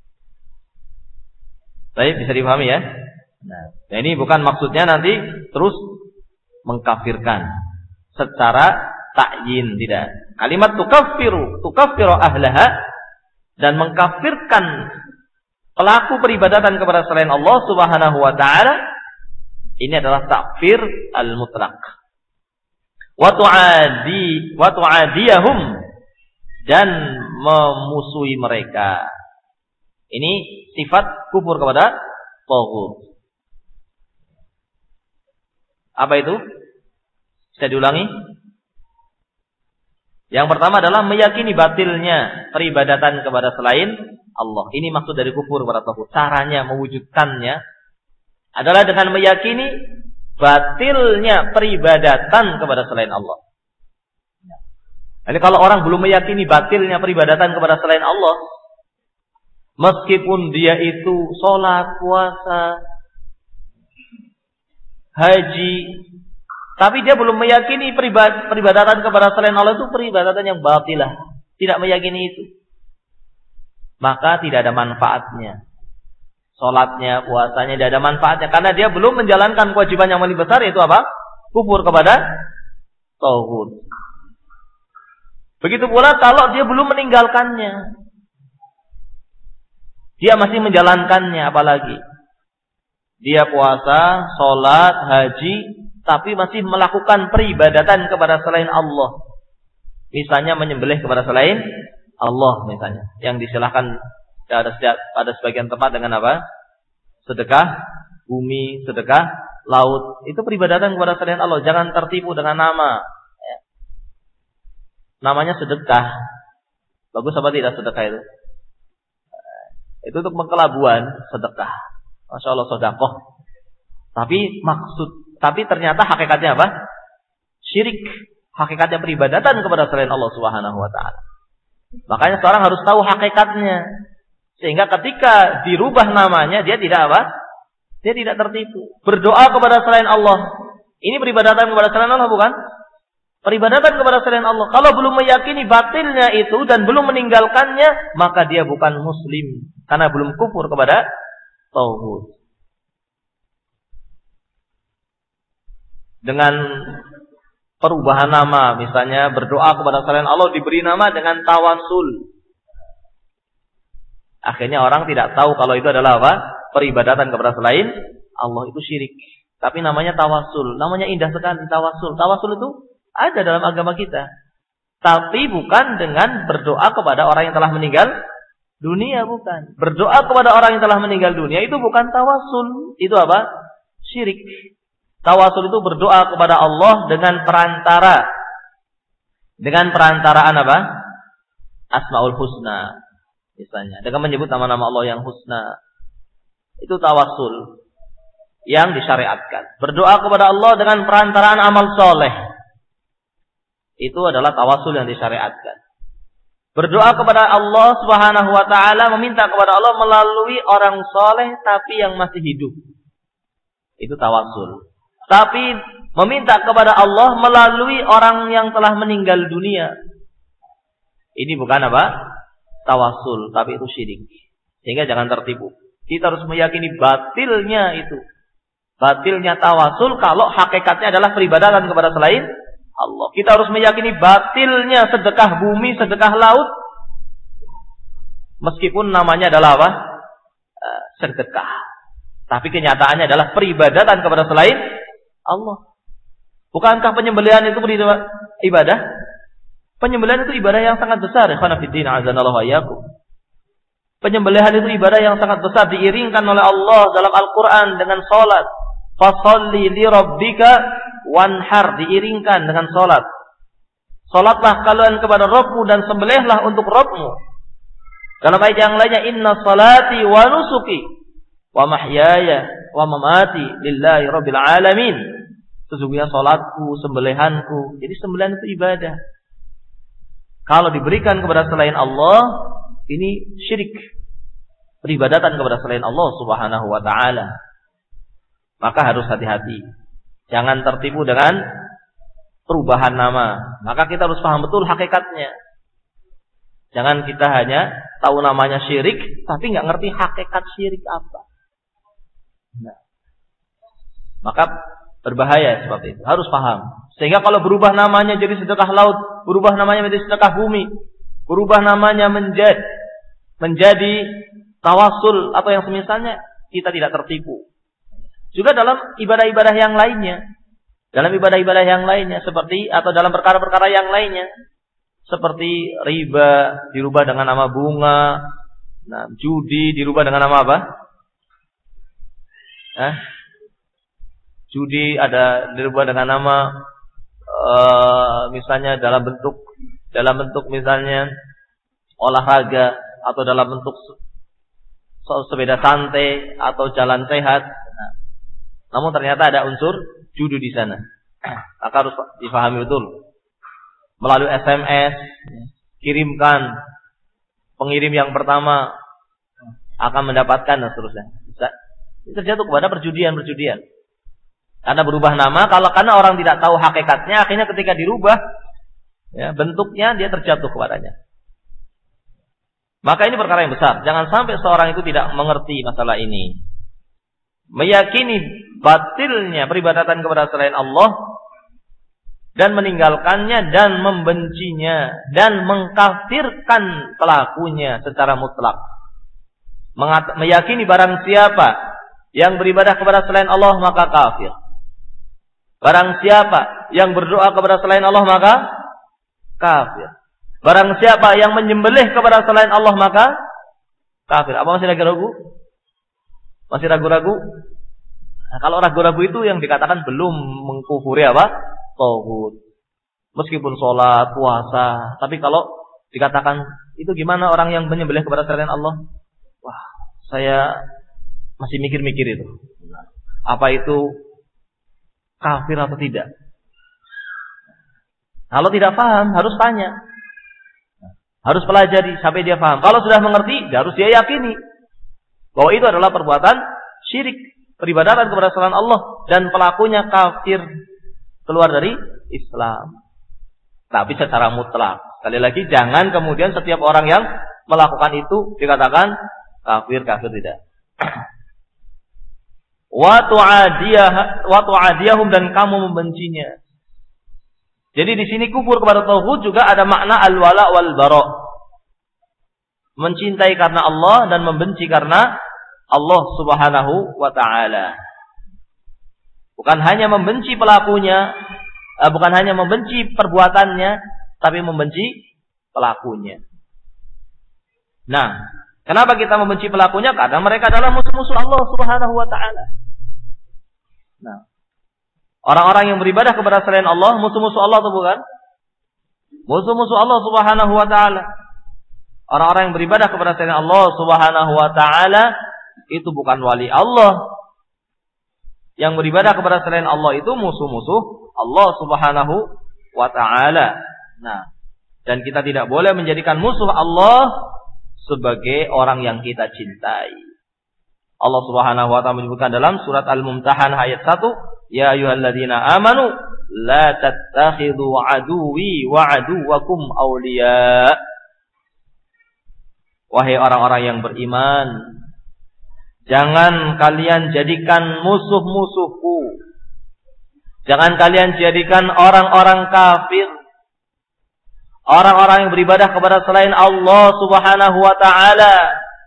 Baik, bisa dipahami ya? Nah, ini bukan maksudnya nanti terus mengkafirkan secara ta'yin, tidak. Kalimat tukaffiru ahlaha dan mengkafirkan pelaku peribadatan kepada selain Allah Subhanahu wa taala ini adalah takfir al-mutlaq. Wa tu'adiyahum dan memusuhi mereka. Ini sifat kufur kepada tauhid. Apa itu? Bisa diulangi? Yang pertama adalah meyakini batilnya peribadatan kepada selain Allah. Ini maksud dari kufur kepada tauhid. Caranya mewujudkannya adalah dengan meyakini batilnya peribadatan kepada selain Allah. Jadi kalau orang belum meyakini batilnya peribadatan kepada selain Allah, meskipun dia itu sholat, puasa, haji, tapi dia belum meyakini peribadatan kepada selain Allah itu peribadatan yang batilah, tidak meyakini itu, maka tidak ada manfaatnya. Sholatnya, puasanya tidak ada manfaatnya karena dia belum menjalankan kewajiban yang paling besar, yaitu apa? Kufur kepada tauhid. Begitu pula kalau dia belum meninggalkannya, dia masih menjalankannya, apalagi dia puasa, sholat, haji, tapi masih melakukan peribadatan kepada selain Allah. Misalnya menyembelih kepada selain Allah, misalnya, yang disilahkan pada sebagian tempat dengan apa? Sedekah bumi, sedekah laut. Itu peribadatan kepada selain Allah. Jangan tertipu dengan nama. Namanya sedekah. Bagus apa tidak sedekah itu? Itu untuk pengkelabuan sedekah. Masya Allah sedekah. Tapi ternyata hakikatnya apa? Syirik. Hakikatnya peribadatan kepada selain Allah Subhanahu wa taala. Makanya seorang harus tahu hakikatnya. Sehingga ketika dirubah namanya, dia tidak apa? Dia tidak tertipu. Berdoa kepada selain Allah. Ini peribadatan kepada selain Allah bukan? Peribadatan kepada selain Allah. Kalau belum meyakini batilnya itu dan belum meninggalkannya, maka dia bukan muslim. Karena belum kufur kepada tauhid. Dengan perubahan nama, misalnya berdoa kepada selain Allah diberi nama dengan tawasul. Akhirnya orang tidak tahu kalau itu adalah apa? Peribadatan kepada selain Allah, itu syirik. Tapi namanya tawasul. Namanya indah sekali, tawasul. Tawasul itu ada dalam agama kita. Tapi bukan dengan berdoa kepada orang yang telah meninggal dunia, bukan. Berdoa kepada orang yang telah meninggal dunia itu bukan tawasul. Itu apa? Syirik. Tawasul itu berdoa kepada Allah dengan perantaraan apa? Asmaul Husna. Misalnya, dengan menyebut nama-nama Allah yang husna. Itu tawasul yang disyariatkan. Berdoa kepada Allah dengan perantaraan amal soleh. Itu adalah tawasul yang disyariatkan. Berdoa kepada Allah Subhanahu wa taala, meminta kepada Allah melalui orang soleh tapi yang masih hidup. Itu tawasul. Tapi meminta kepada Allah melalui orang yang telah meninggal dunia. Ini bukan apa? Tawasul, tapi itu syirik. Sehingga jangan tertipu. Kita harus meyakini batilnya itu. Batilnya tawasul kalau hakikatnya adalah peribadatan kepada selain Allah. Kita harus meyakini batilnya sedekah bumi, sedekah laut. Meskipun namanya adalah apa? Sedekah. Tapi kenyataannya adalah peribadatan kepada selain Allah. Bukankah penyembelihan itu ibadah? Penyembelihan itu ibadah yang sangat besar. Ikhwana fiddin, azanallahu iyyakum. Penyembelihan itu ibadah yang sangat besar, diiringkan oleh Allah dalam Al-Quran dengan salat. Fasalli li rabbika wanhar, diiringkan dengan salat. Salatlah kalian kepada Rabbmu dan sembelihlah untuk Rabbmu. Dalam ayat yang lainnya, inna salati wa nusuki wa mahyaya wa mamati lillahi rabbil alamin. Sesungguhnya salatku, sembelihanku. Jadi sembelihan itu ibadah. Kalau diberikan kepada selain Allah, ini syirik, peribadatan kepada selain Allah Subhanahu wa ta'ala. Maka harus hati-hati. Jangan tertipu dengan perubahan nama. Maka kita harus paham betul hakikatnya. Jangan kita hanya tahu namanya syirik, tapi nggak ngerti hakikat syirik apa. Nah, maka berbahaya seperti itu. Harus paham. Sehingga kalau berubah namanya jadi sedekah laut, berubah namanya menjadi sedekah bumi, berubah namanya menjadi tawasul atau yang semisalnya, kita tidak tertipu. Juga dalam ibadah-ibadah yang lainnya. Dalam ibadah-ibadah yang lainnya seperti atau dalam perkara-perkara yang lainnya seperti riba dirubah dengan nama bunga, nah, judi dirubah dengan nama apa? Judi ada dirubah dengan nama misalnya dalam bentuk misalnya olahraga atau dalam bentuk sepeda santai atau jalan sehat. Nah, namun ternyata ada unsur judi di sana. Maka harus difahami betul. Melalui SMS, kirimkan, pengirim yang pertama akan mendapatkan dan seterusnya. Bisa terjatuh kepada perjudian. Karena berubah nama, karena orang tidak tahu hakikatnya, akhirnya ketika dirubah, ya, bentuknya dia terjatuh kepadanya. Maka ini perkara yang besar. Jangan sampai seorang itu tidak mengerti masalah ini. Meyakini batilnya peribadatan kepada selain Allah dan meninggalkannya dan membencinya dan mengkafirkan pelakunya secara mutlak. Meyakini barang siapa yang beribadah kepada selain Allah maka kafir. Barang siapa yang berdoa kepada selain Allah maka kafir. Barang siapa yang menyembelih kepada selain Allah maka kafir. Apa masih ragu-ragu? Masih ragu-ragu? Nah, kalau ragu-ragu itu yang dikatakan belum mengkufuri apa? Tauhid. Meskipun sholat, puasa, tapi kalau dikatakan itu gimana orang yang menyembelih kepada selain Allah? Wah, saya masih mikir-mikir itu. Apa itu kafir atau tidak? Kalau tidak paham, harus tanya. Harus pelajari sampai dia paham. Kalau sudah mengerti, harus dia yakini bahwa itu adalah perbuatan syirik, peribadatan kepada selain Allah dan pelakunya kafir, keluar dari Islam. Tapi secara mutlak. Sekali lagi, jangan kemudian setiap orang yang melakukan itu dikatakan kafir tidak. Wa tu'adiyahum, dan kamu membencinya. Jadi di sini kufur kepada tauhid juga ada makna al-wala wal bara. Mencintai karena Allah dan membenci karena Allah Subhanahu wa taala. Bukan hanya membenci pelakunya, bukan hanya membenci perbuatannya, tapi membenci pelakunya. Nah, kenapa kita membenci pelakunya? Karena mereka adalah musuh-musuh Allah Subhanahu wa taala. Nah, orang-orang yang beribadah kepada selain Allah, musuh-musuh Allah atau bukan? Musuh-musuh Allah Subhanahu wa taala. Orang-orang yang beribadah kepada selain Allah Subhanahu wa taala itu bukan wali Allah. Yang beribadah kepada selain Allah itu musuh-musuh Allah Subhanahu wa taala. Nah, dan kita tidak boleh menjadikan musuh Allah sebagai orang yang kita cintai. Allah Subhanahu wa taala menyebutkan dalam surat Al-Mumtahanah ayat 1, ya ayyuhalladzina amanu la tattakhidhu aduwwi wa aduwwakum awliya. Wahai orang-orang yang beriman, Jangan kalian jadikan musuh-musuhku. Jangan kalian jadikan orang-orang kafir, orang-orang yang beribadah kepada selain Allah Subhanahu wa ta'ala,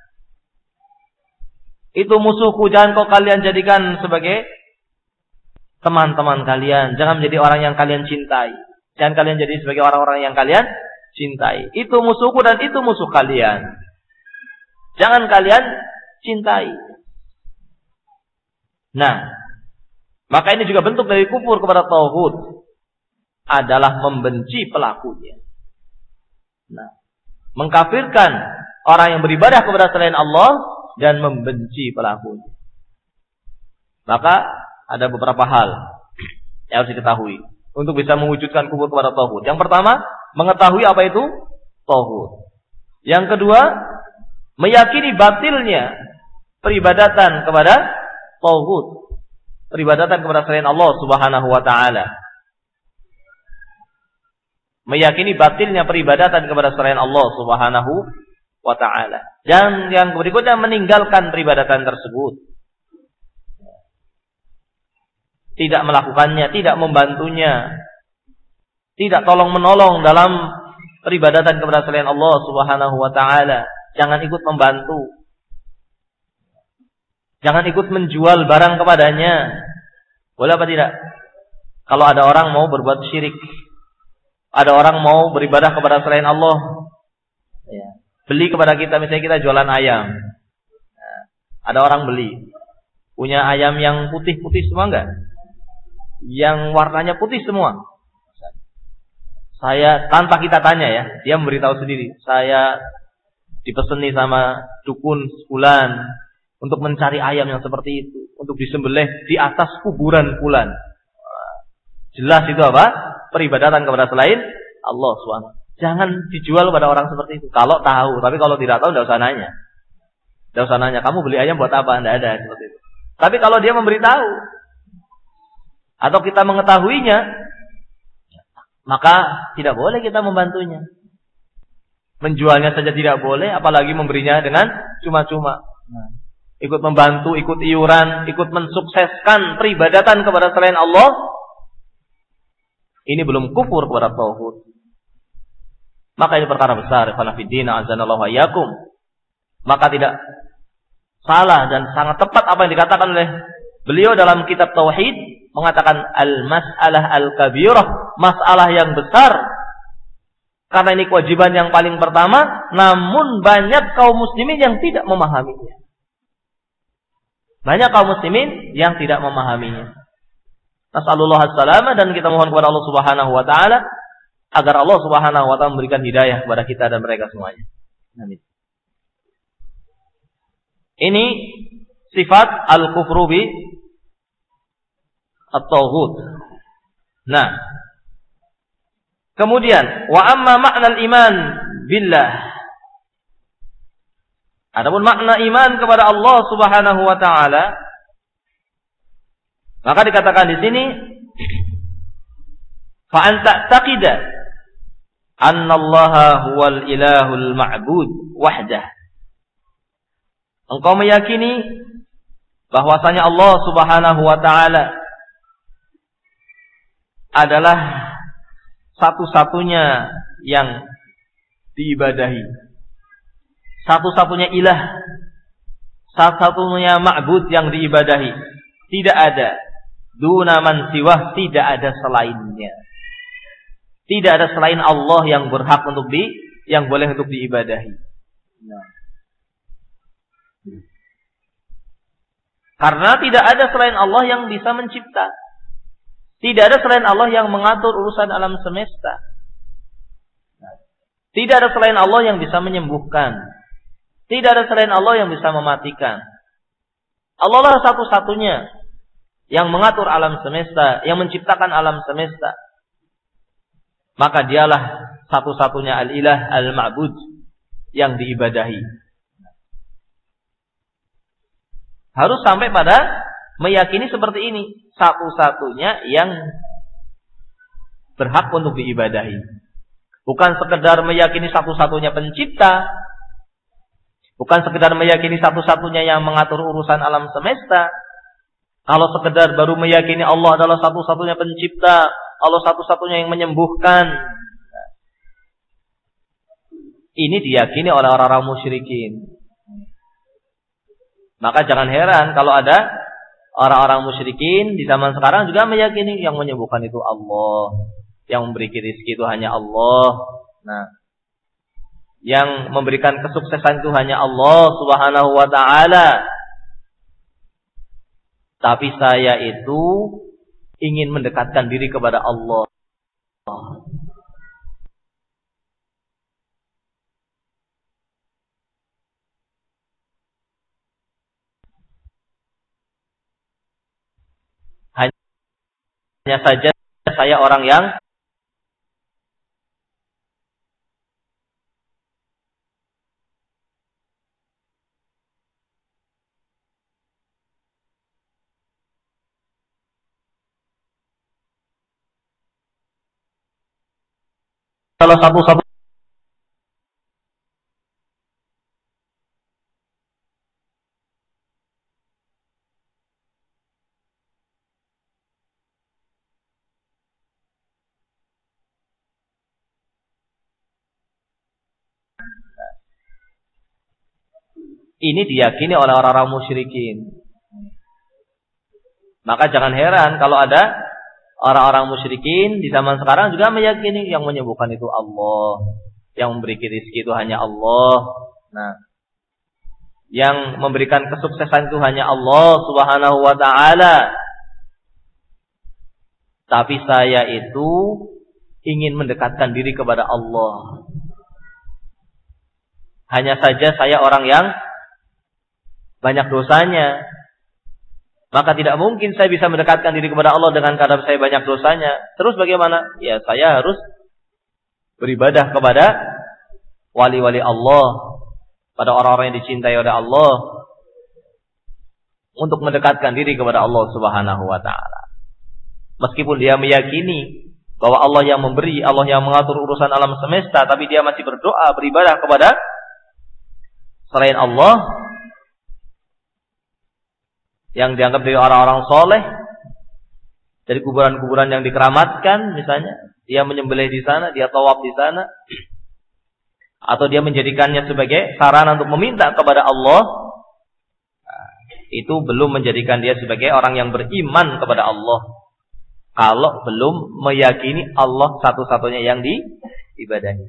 itu musuhku. Jangan kau kalian jadikan sebagai teman-teman kalian. Jangan menjadi orang yang kalian cintai. Jangan kalian jadi sebagai orang-orang yang kalian cintai. Itu musuhku dan itu musuh kalian. Jangan kalian cintai. Nah, maka ini juga bentuk dari kufur kepada tauhid, adalah membenci pelakunya. Nah, mengkafirkan orang yang beribadah kepada selain Allah dan membenci pelakunya. Maka ada beberapa hal yang harus diketahui untuk bisa mewujudkan kufur kepada tauhid. Yang pertama, mengetahui apa itu tauhid. Yang kedua, meyakini batilnya peribadatan kepada tauhid, peribadatan kepada selain Allah Subhanahu wa ta'ala. Meyakini batilnya peribadatan kepada selain Allah Subhanahu wa ta'ala. Dan yang berikutnya, meninggalkan peribadatan tersebut. Tidak melakukannya, tidak membantunya, tidak tolong-menolong dalam peribadatan kepada selain Allah Subhanahu wa ta'ala. Jangan ikut membantu. Jangan ikut menjual barang kepadanya. Boleh apa tidak? Kalau ada orang mau berbuat syirik, ada orang mau beribadah kepada selain Allah, ya, beli kepada kita, misalnya kita jualan ayam, nah, ada orang beli, punya ayam yang putih-putih semua enggak? Yang warnanya putih semua. Saya, tanpa kita tanya ya, dia memberitahu sendiri, saya dipeseni sama dukun sebulan untuk mencari ayam yang seperti itu, untuk disembelih di atas kuburan fulan. Jelas itu apa? Peribadatan kepada selain Allah SWT. Jangan dijual pada orang seperti itu. Kalau tahu, tapi kalau tidak tahu, tidak usah nanya. Tidak usah nanya, kamu beli ayam buat apa? Tidak ada seperti itu. Tapi kalau dia memberitahu, atau kita mengetahuinya, maka tidak boleh kita membantunya. Menjualnya saja tidak boleh, apalagi memberinya dengan cuma-cuma. Ikut membantu, ikut iuran, ikut mensukseskan peribadatan kepada selain Allah, ini belum kufur kepada tauhid. Maka ini perkara besar. Khanafiddina azanallahu ayyakum. Maka tidak salah dan sangat tepat apa yang dikatakan oleh beliau dalam kitab tauhid, mengatakan al-mas'alah al-kabirah, masalah yang besar. Karena ini kewajiban yang paling pertama, namun banyak kaum muslimin yang tidak memahaminya. Banyak kaum muslimin yang tidak memahaminya. Nas'alullah as-salama, dan kita mohon kepada Allah Subhanahu wa ta'ala agar Allah Subhanahu wa ta'ala memberikan hidayah kepada kita dan mereka semuanya. Amin. Ini sifat al-kufru bi at-tauhid. Nah, kemudian wa amma ma'na al-iman billah. Adapun makna iman kepada Allah Subhanahu wa ta'ala, maka dikatakan di sini, fa anta taqida anna Allah huwal ilahul ma'bud wahdah. Engkau meyakini bahwasanya Allah Subhanahu wa ta'ala adalah satu-satunya yang diibadahi, satu-satunya ilah, satu-satunya ma'bud yang diibadahi. Tidak ada duna man siwah, tidak ada selainnya. Tidak ada selain Allah yang berhak untuk yang boleh untuk diibadahi. Nah. Karena tidak ada selain Allah yang bisa mencipta. Tidak ada selain Allah yang mengatur urusan alam semesta. Tidak ada selain Allah yang bisa menyembuhkan. Tidak ada selain Allah yang bisa mematikan. Allah lah satu-satunya yang mengatur alam semesta, yang menciptakan alam semesta. Maka dialah satu-satunya al-ilah al-ma'bud yang diibadahi. Harus sampai pada meyakini seperti ini, satu-satunya yang berhak untuk diibadahi. Bukan sekedar meyakini satu-satunya pencipta, Bukan sekedar meyakini satu-satunya yang mengatur urusan alam semesta. Kalau sekedar baru meyakini Allah adalah satu-satunya pencipta, Allah satu-satunya yang menyembuhkan. Ini diyakini oleh orang-orang musyrikin. Maka jangan heran kalau ada orang-orang musyrikin di zaman sekarang juga meyakini yang menyembuhkan itu Allah, yang memberi rezeki itu hanya Allah. Nah, yang memberikan kesuksesan itu hanya Allah Subhanahu wa taala. Tapi saya itu ingin mendekatkan diri kepada Allah. Hanya saja saya orang yang kalau satu-satu ini diyakini oleh orang-orang musyrikin. Maka jangan heran kalau ada orang-orang musyrikin di zaman sekarang juga meyakini yang menyembuhkan itu Allah, yang memberi rezeki itu hanya Allah. Nah, yang memberikan kesuksesan itu hanya Allah Subhanahu wa taala. Tapi saya itu ingin mendekatkan diri kepada Allah. Hanya saja saya orang yang banyak dosanya. Maka tidak mungkin saya bisa mendekatkan diri kepada Allah dengan keadaan saya banyak dosanya. Terus bagaimana? Ya saya harus beribadah kepada wali-wali Allah, pada orang-orang yang dicintai oleh Allah, untuk mendekatkan diri kepada Allah Subhanahu wa taala. Meskipun dia meyakini bahwa Allah yang memberi, Allah yang mengatur urusan alam semesta, tapi dia masih berdoa, beribadah kepada selain Allah, yang dianggap dari orang-orang soleh, dari kuburan-kuburan yang dikeramatkan, misalnya dia menyembelih di sana, dia tawaf di sana, atau dia menjadikannya sebagai sarana untuk meminta kepada Allah, itu belum menjadikan dia sebagai orang yang beriman kepada Allah. Kalau belum meyakini Allah satu-satunya yang diibadahi.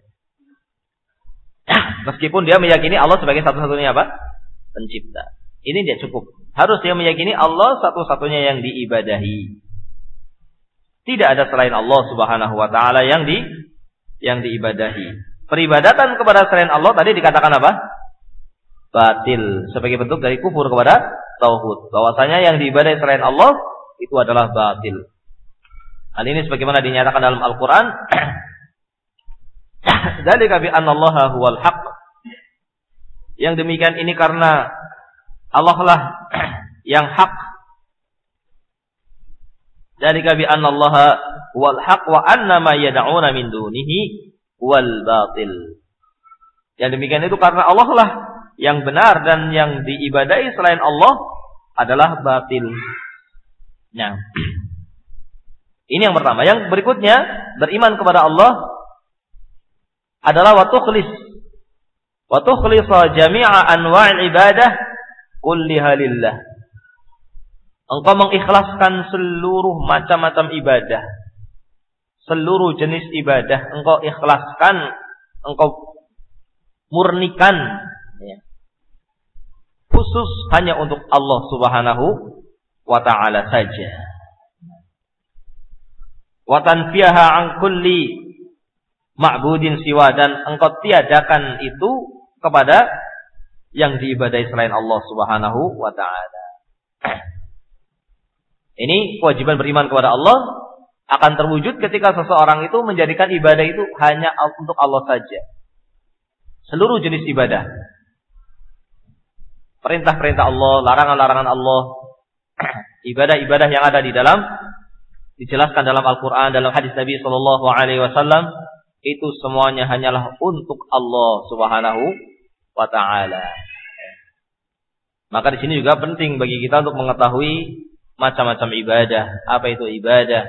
Meskipun dia meyakini Allah sebagai satu-satunya apa? Pencipta. Ini dia cukup. Harus dia meyakini Allah satu-satunya yang diibadahi. Tidak ada selain Allah Subhanahu wa taala yang diibadahi. Peribadatan kepada selain Allah tadi dikatakan apa? Batil, sebagai bentuk dari kufur kepada tauhid. Bahwasanya yang diibadahi selain Allah itu adalah batil. Hal ini sebagaimana dinyatakan dalam Al-Qur'an. Dzalika bi annallaha huwal haqq. Yang demikian ini karena Allah lah yang hak. Dzalika bi annallaha huwal haq wa anna ma yad'una min dunihi wal batil. Yang demikian itu karena Allah lah yang benar dan yang diibadahi selain Allah adalah batil. Nah, ini yang pertama. Yang berikutnya, beriman kepada Allah adalah wa tukhlisa jami'a anwa'il ibadah kulliha lillah. Engkau mengikhlaskan seluruh macam-macam ibadah, seluruh jenis ibadah engkau ikhlaskan, engkau murnikan, ya, khusus hanya untuk Allah Subhanahu wa ta'ala saja. Wa tanfiyaha an kulli ma'budin siwa, dan engkau tiadakan itu kepada yang diibadahi selain Allah Subhanahu wa ta'ala. Ini kewajiban beriman kepada Allah akan terwujud ketika seseorang itu menjadikan ibadah itu hanya untuk Allah saja. Seluruh jenis ibadah, perintah-perintah Allah, larangan-larangan Allah, ibadah-ibadah yang ada di dalam, dijelaskan dalam Al-Quran, dalam hadis Nabi SAW, itu semuanya hanyalah untuk Allah Subhanahu wa ta'ala. Maka di sini juga penting bagi kita untuk mengetahui macam-macam ibadah. Apa itu ibadah?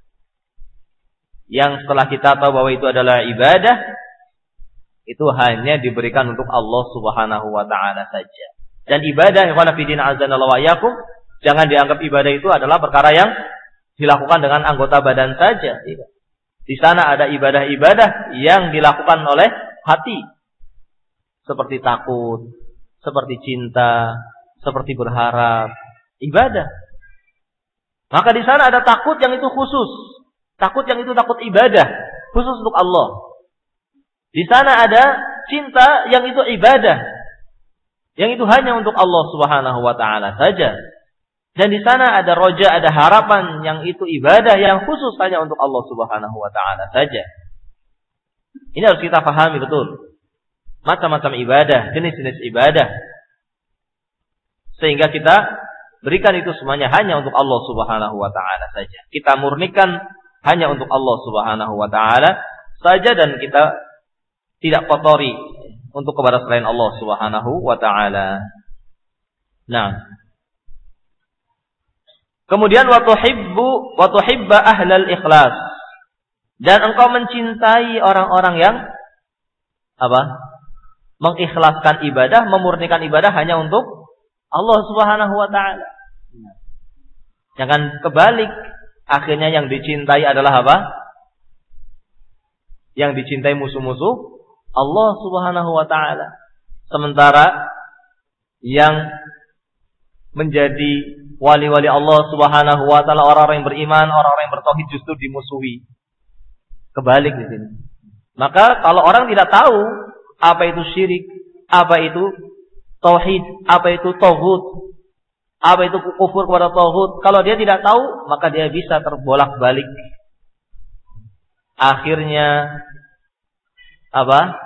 Yang setelah kita tahu bahwa itu adalah ibadah, itu hanya diberikan untuk Allah Subhanahu wa taala saja. Dan ibadah, ikhwan fillah azanallahu wa iyyakum, jangan dianggap ibadah itu adalah perkara yang dilakukan dengan anggota badan saja. Di sana ada ibadah-ibadah yang dilakukan oleh hati. Seperti takut, seperti cinta, seperti berharap, ibadah. Maka di sana ada takut yang itu khusus. Takut yang itu takut ibadah, khusus untuk Allah. Di sana ada cinta yang itu ibadah, yang itu hanya untuk Allah Subhanahu wa taala saja. Dan di sana ada roja, ada harapan yang itu ibadah yang khusus hanya untuk Allah Subhanahu wa taala saja. Ini harus kita pahami betul. Macam-macam ibadah, jenis-jenis ibadah. Sehingga kita berikan itu semuanya hanya untuk Allah Subhanahu wa taala saja. Kita murnikan hanya untuk Allah Subhanahu wa taala saja, dan kita tidak kotori untuk kepada selain Allah Subhanahu wa taala. Nah, kemudian wa tuhibba ahlal ikhlas, dan engkau mencintai orang-orang yang apa? Mengikhlaskan ibadah, memurnikan ibadah hanya untuk Allah Subhanahu wa taala. Jangan kebalik, akhirnya yang dicintai adalah apa? Yang dicintai musuh-musuh Allah Subhanahu wa taala. Sementara yang menjadi wali-wali Allah Subhanahu wa taala, orang-orang yang beriman, orang-orang yang bertauhid, justru dimusuhi. Kebalik di sini. Maka kalau orang tidak tahu apa itu syirik, apa itu tauhid, apa itu taghut, apa itu kufur kepada taghut, kalau dia tidak tahu, maka dia bisa terbolak-balik. Akhirnya apa?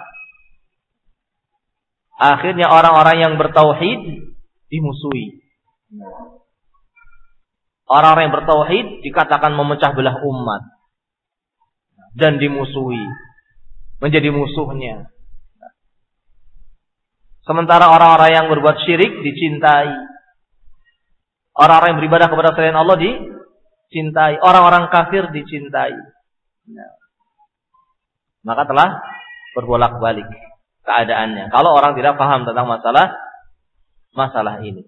Akhirnya orang-orang yang bertauhid dimusuhi. Orang-orang yang bertauhid dikatakan memecah belah umat dan dimusuhi, menjadi musuhnya. Sementara orang-orang yang berbuat syirik dicintai. Orang-orang yang beribadah kepada selain Allah dicintai. Orang-orang kafir dicintai. Nah, maka telah berbolak-balik keadaannya. Kalau orang tidak paham tentang masalah ini,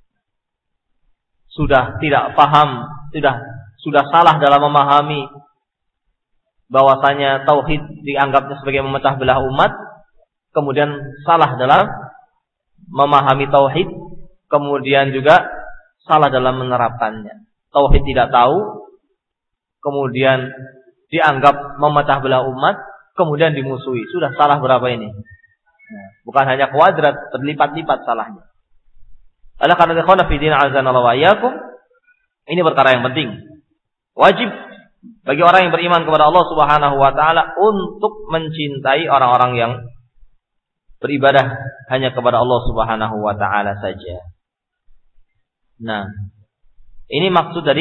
sudah tidak paham, sudah salah dalam memahami bahwasanya tauhid dianggapnya sebagai memecah belah umat, kemudian salah dalam memahami tauhid, kemudian juga salah dalam menerapkannya. Tauhid tidak tahu, kemudian dianggap memecah belah umat, kemudian dimusuhi. Sudah salah berapa ini? Bukan hanya kuadrat, terlipat-lipat salahnya. Oleh karena ikhwan fillah azanallahu wa iyyakum, ini perkara yang penting. Wajib bagi orang yang beriman kepada Allah Subhanahu wa taala untuk mencintai orang-orang yang beribadah hanya kepada Allah Subhanahu wa taala saja. Nah, ini maksud dari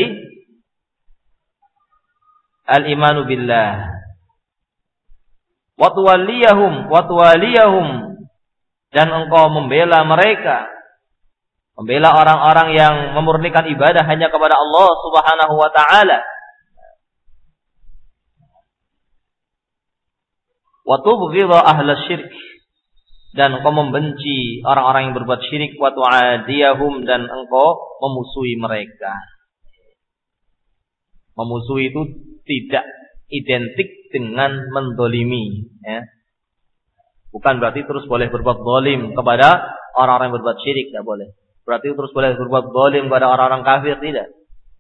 al-imanu billah. Wa tuwalliyahum, dan engkau membela mereka, membela orang-orang yang memurnikan ibadah hanya kepada Allah Subhanahu wa taala. Wa tubghidha ahla syirk, dan engkau membenci orang-orang yang berbuat syirik. Wa tu'adiyahum, dan engkau memusuhi mereka. Memusuhi itu tidak identik dengan mendolimi, ya. Bukan berarti terus boleh berbuat zalim kepada orang-orang yang berbuat syirik, tidak boleh. Berarti terus boleh berbuat zalim kepada orang-orang kafir, tidak.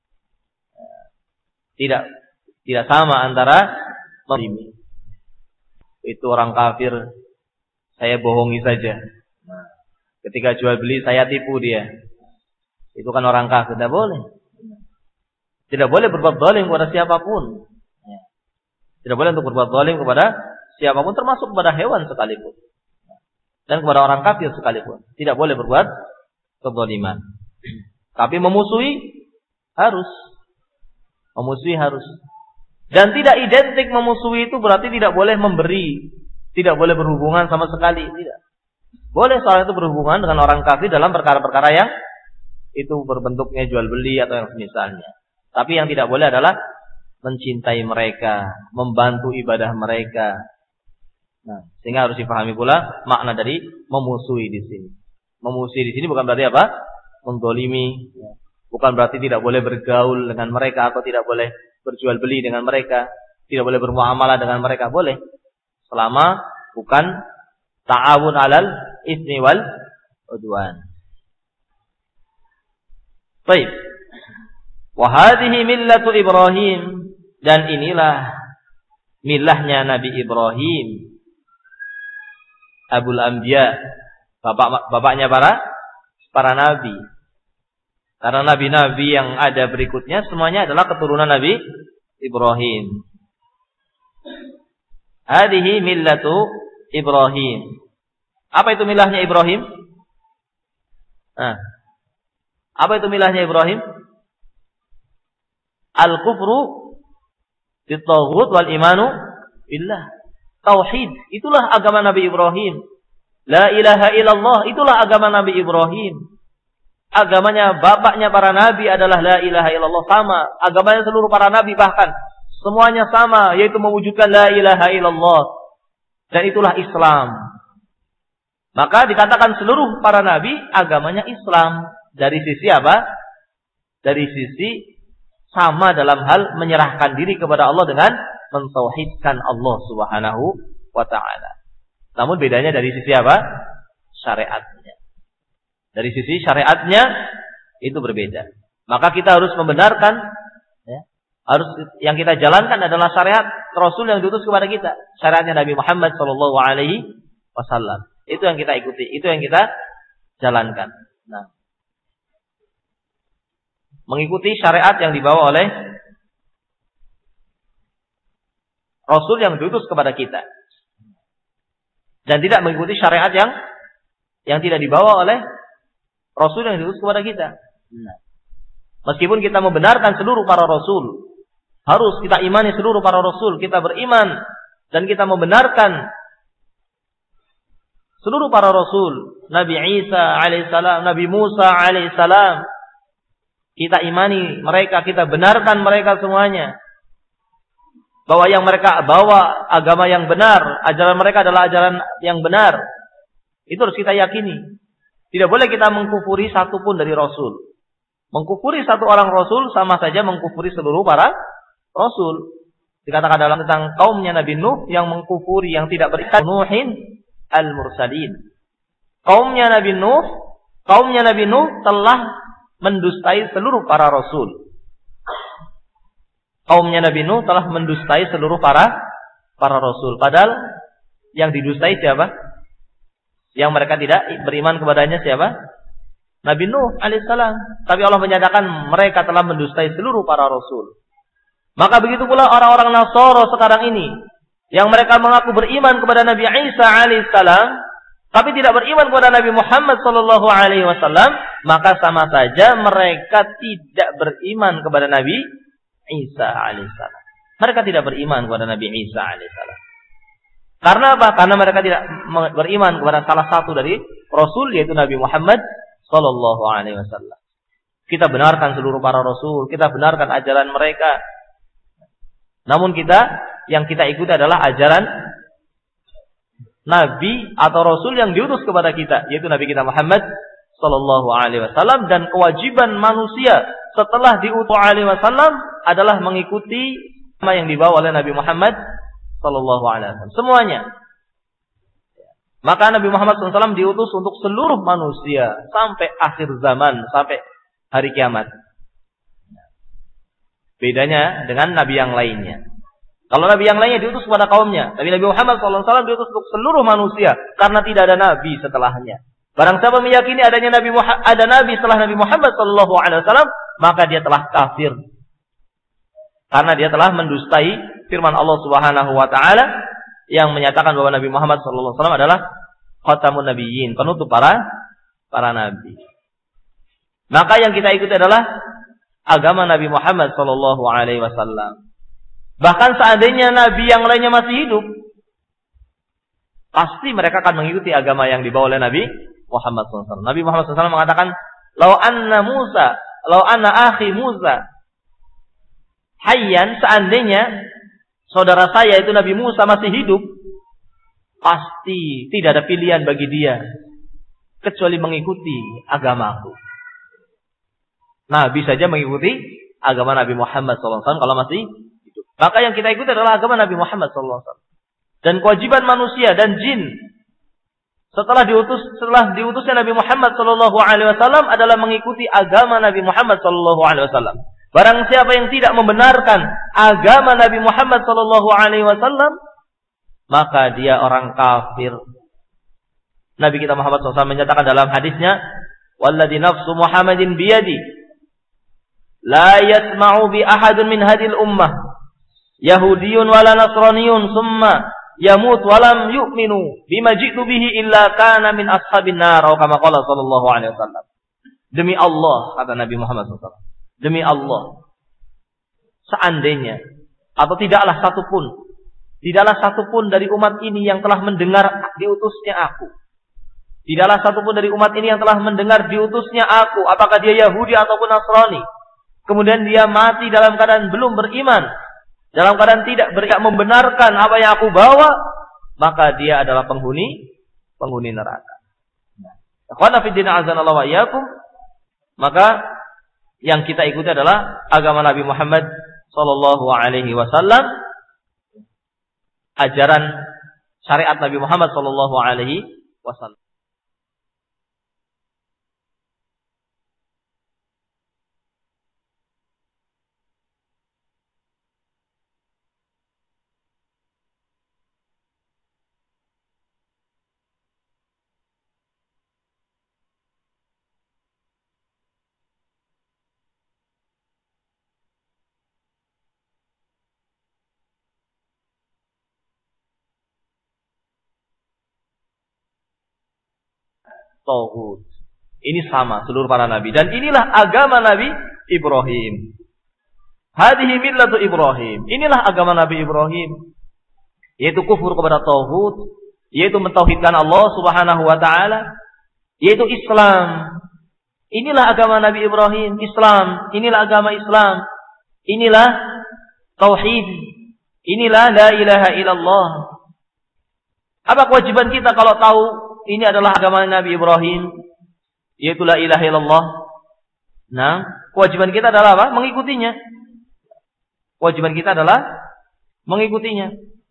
Tidak sama antara mendolimi. Itu orang kafir, saya bohongi saja. Ketika jual beli saya tipu dia. Itu kan orang kafir, tidak boleh. Tidak boleh berbuat zalim kepada siapapun. Tidak boleh untuk berbuat zalim kepada siapapun, termasuk kepada hewan sekalipun. Dan kepada orang kafir sekalipun. Tidak boleh berbuat kezaliman. Tapi memusuhi harus. Memusuhi harus. Dan tidak identik memusuhi itu berarti tidak boleh memberi, tidak boleh berhubungan sama sekali, tidak. Boleh seorang itu berhubungan dengan orang kafir dalam perkara-perkara yang itu berbentuknya jual beli atau yang semisalnya. Tapi yang tidak boleh adalah mencintai mereka, membantu ibadah mereka. Nah, sehingga harus dipahami pula makna dari memusuhi di sini. Memusuhi di sini bukan berarti apa? Mendolimi. Bukan berarti tidak boleh bergaul dengan mereka atau tidak boleh berjual beli dengan mereka, tidak boleh bermuamalah dengan mereka, boleh. Selama bukan ta'awun 'alal itsmi wal 'udwan. Baik. Wa hadhihi millatu Ibrahim, dan inilah milahnya Nabi Ibrahim, Abul Anbiya, bapaknya para nabi. Karena nabi-nabi yang ada berikutnya semuanya adalah keturunan Nabi Ibrahim. Hadhihi millatu Ibrahim. Apa itu milahnya Ibrahim? Apa itu milahnya Ibrahim? Al-kufru bit-taghut wal imanu billah. Tauhid, itulah agama Nabi Ibrahim. La ilaha illallah, itulah agama Nabi Ibrahim. Agamanya bapaknya para nabi adalah la ilaha illallah, sama. Agamanya seluruh para nabi bahkan semuanya sama, yaitu mewujudkan la ilaha illallah. Dan itulah Islam. Maka dikatakan seluruh para nabi agamanya Islam. Dari sisi apa? Dari sisi sama dalam hal menyerahkan diri kepada Allah dengan mentauhidkan Allah Subhanahu wa ta'ala. Namun bedanya dari sisi apa? Syariatnya. Dari sisi syariatnya itu berbeda. Maka kita harus membenarkan, ya, harus yang kita jalankan adalah syariat Rasul yang diutus kepada kita, syariatnya Nabi Muhammad sallallahu alaihi wasallam. Itu yang kita ikuti, itu yang kita jalankan. Nah, mengikuti syariat yang dibawa oleh Rasul yang diutus kepada kita, dan tidak mengikuti syariat yang tidak dibawa oleh Rasul yang diutus kepada kita. Meskipun kita membenarkan seluruh para Rasul, harus kita imani seluruh para Rasul, kita beriman dan kita membenarkan seluruh para Rasul, Nabi Isa alaihissalam, Nabi Musa alaihissalam, kita imani mereka, kita benarkan mereka semuanya, bahwa yang mereka bawa agama yang benar, ajaran mereka adalah ajaran yang benar. Itu harus kita yakini. Tidak boleh kita mengkufuri satu pun dari Rasul. Mengkufuri satu orang Rasul sama saja mengkufuri seluruh para Rasul. Dikatakan dalam tentang kaumnya Nabi Nuh yang mengkufuri, yang tidak beriman, Nuhin al-mursalin. Kaumnya Nabi Nuh telah mendustai seluruh para Rasul. Kaumnya Nabi Nuh telah mendustai seluruh para Rasul. Padahal yang didustai siapa? Yang mereka tidak beriman kepadanya siapa? Nabi Nuh alaihissalam. Tapi Allah menyatakan mereka telah mendustai seluruh para Rasul. Maka begitu pula orang-orang Nasara sekarang ini, yang mereka mengaku beriman kepada Nabi Isa alaihissalam, tapi tidak beriman kepada Nabi Muhammad sallallahu alaihi wasallam, maka sama saja mereka tidak beriman kepada Nabi Isa alaihissalam. Mereka tidak beriman kepada Nabi Isa alaihissalam. Karena apa? Karena mereka tidak beriman kepada salah satu dari Rasul, yaitu Nabi Muhammad sallallahu alaihi wasallam. Kita benarkan seluruh para Rasul, kita benarkan ajaran mereka. Namun yang kita ikuti adalah ajaran Nabi atau Rasul yang diutus kepada kita, yaitu Nabi kita Muhammad sallallahu alaihi wasallam. Dan kewajiban manusia setelah diutus alaihi wasallam adalah mengikuti apa yang dibawa oleh Nabi Muhammad sallallahu alaihi wasallam, semuanya. Maka Nabi Muhammad SAW diutus untuk seluruh manusia sampai akhir zaman, sampai hari kiamat. Bedanya dengan nabi yang lainnya. Kalau nabi yang lainnya diutus kepada kaumnya, tapi Nabi Muhammad SAW diutus untuk seluruh manusia karena tidak ada nabi setelahnya. Barang siapa meyakini adanya ada nabi setelah Nabi Muhammad SAW, maka dia telah kafir. Karena dia telah mendustai firman Allah Subhanahu wa taala yang menyatakan bahwa Nabi Muhammad sallallahu alaihi wasallam adalah khatamun nabiyyin, penutup para nabi. Maka yang kita ikuti adalah agama Nabi Muhammad sallallahu alaihi wasallam. Bahkan seandainya nabi yang lainnya masih hidup, pasti mereka akan mengikuti agama yang dibawa oleh Nabi Muhammad SAW. Nabi Muhammad SAW mengatakan, "Lau anna akhi Musa hayyan, seandainya saudara saya itu Nabi Musa masih hidup, pasti tidak ada pilihan bagi dia kecuali mengikuti agamaku." Nabi saja mengikuti agama Nabi Muhammad SAW kalau masih hidup. Maka yang kita ikuti adalah agama Nabi Muhammad SAW. Dan kewajiban manusia dan jin setelah diutusnya Nabi Muhammad SAW adalah mengikuti agama Nabi Muhammad SAW. Barang siapa yang tidak membenarkan agama Nabi Muhammad SAW, maka dia orang kafir. Nabi kita Muhammad SAW menyatakan dalam hadisnya, "Walladzi nafsu Muhammadin biyadi, la yasma'u bi ahadun min hadil ummah, Yahudiyun wala Nasraniyun, summa yamut walam yu'minu bima ji'tu bihi illa kana min ashabin nar," atau kama qala sallallahu alaihi wasallam. Demi Allah, kata Nabi Muhammad SAW, demi Allah, seandainya atau tidaklah satupun dari umat ini yang telah mendengar diutusnya aku. Tidaklah satupun dari umat ini yang telah mendengar diutusnya aku, apakah dia Yahudi ataupun Nasrani, kemudian dia mati dalam keadaan belum beriman, dalam keadaan tidak membenarkan apa yang aku bawa, maka dia adalah penghuni neraka. Ikhwana fi din azanallahu wa iyyakum, maka yang kita ikuti adalah agama Nabi Muhammad sallallahu alaihi wasallam, ajaran syariat Nabi Muhammad sallallahu alaihi wasallam. Tauhid. Ini sama seluruh para nabi, dan inilah agama Nabi Ibrahim. Hadhihi millatu Ibrahim. Inilah agama Nabi Ibrahim, yaitu kufur kepada tauhid, yaitu mentauhidkan Allah Subhanahu wa taala, yaitu Islam. Inilah agama Nabi Ibrahim, Islam. Inilah agama Islam. Inilah tauhid. Inilah la ilaha illallah. Apa kewajiban kita kalau tahu ini adalah agama Nabi Ibrahim, yaitu la ilaha illallah? Nah, kewajiban kita adalah apa? Mengikutinya. Kewajiban kita adalah mengikutinya.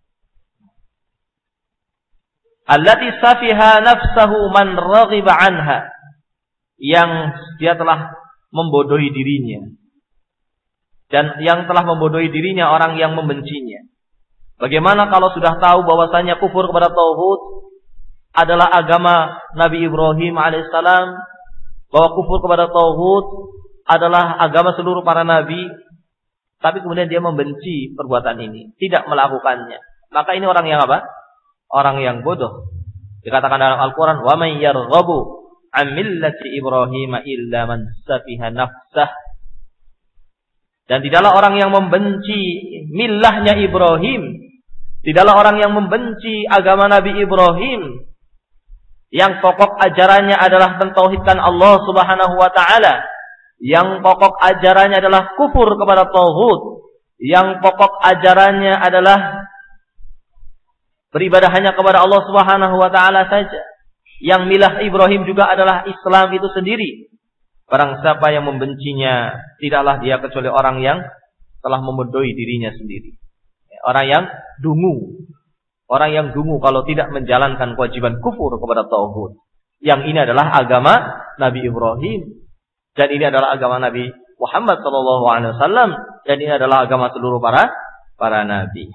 Allati safiha nafsahu man raghiba anha, yang dia telah membodohi dirinya, dan yang telah membodohi dirinya orang yang membencinya. Bagaimana kalau sudah tahu bahwasanya kufur kepada tauhid adalah agama Nabi Ibrahim alaihissalam, bahwa kufur kepada tauhid adalah agama seluruh para nabi, tapi kemudian dia membenci perbuatan ini, tidak melakukannya, maka ini orang yang apa? Orang yang bodoh. Dikatakan dalam Al-Quran, "Wa man yarghabu an millati Ibrahim illa man safiha nafsah." Dan tidaklah orang yang membenci millahnya Ibrahim, tidaklah orang yang membenci agama Nabi Ibrahim, yang pokok ajarannya adalah mentauhidkan Allah Subhanahu wa taala, yang pokok ajarannya adalah kufur kepada tauhid, yang pokok ajarannya adalah beribadah hanya kepada Allah Subhanahu wa taala saja, yang milah Ibrahim juga adalah Islam itu sendiri. Barang siapa yang membencinya, tidaklah dia kecuali orang yang telah membodohi dirinya sendiri. Orang yang dungu. Orang yang dungu kalau tidak menjalankan kewajiban kufur kepada tauhid. Yang ini adalah agama Nabi Ibrahim, dan ini adalah agama Nabi Muhammad SAW, dan ini adalah agama seluruh para nabi.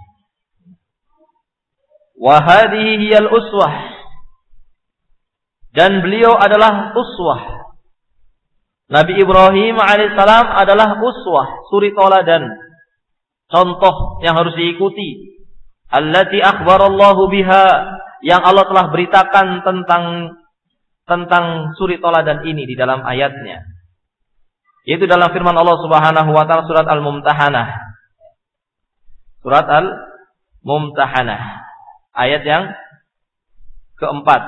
Wa hadhihi hiyal uswah, dan beliau adalah uswah. Nabi Ibrahim alaihissalam adalah uswah, suri toladan, contoh yang harus diikuti. Allati akhbarallahu biha, yang Allah telah beritakan tentang suri toladan ini di dalam ayatnya, yaitu dalam firman Allah Subhanahu wa taala surat Al-Mumtahanah. Surat Al-Mumtahanah ayat yang keempat.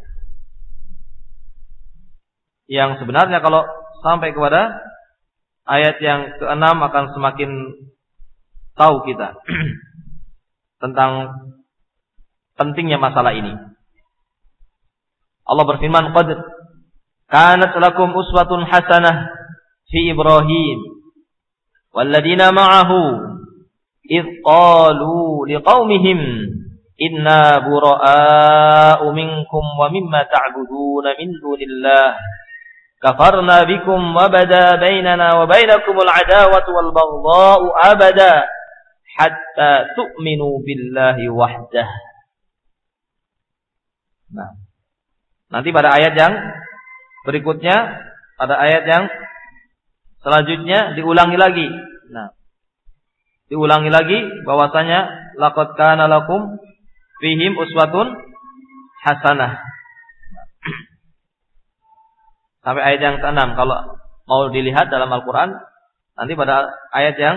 Yang sebenarnya kalau sampai kepada ayat yang keenam akan semakin tahu kita tentang pentingnya masalah ini. Allah berfirman, "Qad kanat lakum uswatun hasanah fi Ibrahim walladzina ma'ahu idh qalu liqaumihim inna bura'a'u minkum wa mimma ta'buduna min dunillah kafarna bikum wa bada bainana wa bainakumul adawatu wal baghdha'u abada hatta tu'minu billahi wahdah." Nah, nanti pada ayat yang berikutnya, pada ayat yang selanjutnya diulangi lagi. Nah, diulangi lagi bahwasanya laqad kana lakum fihim uswatun hasanah. Sampai ayat yang ke-6 kalau mau dilihat dalam Al-Qur'an, nanti pada ayat yang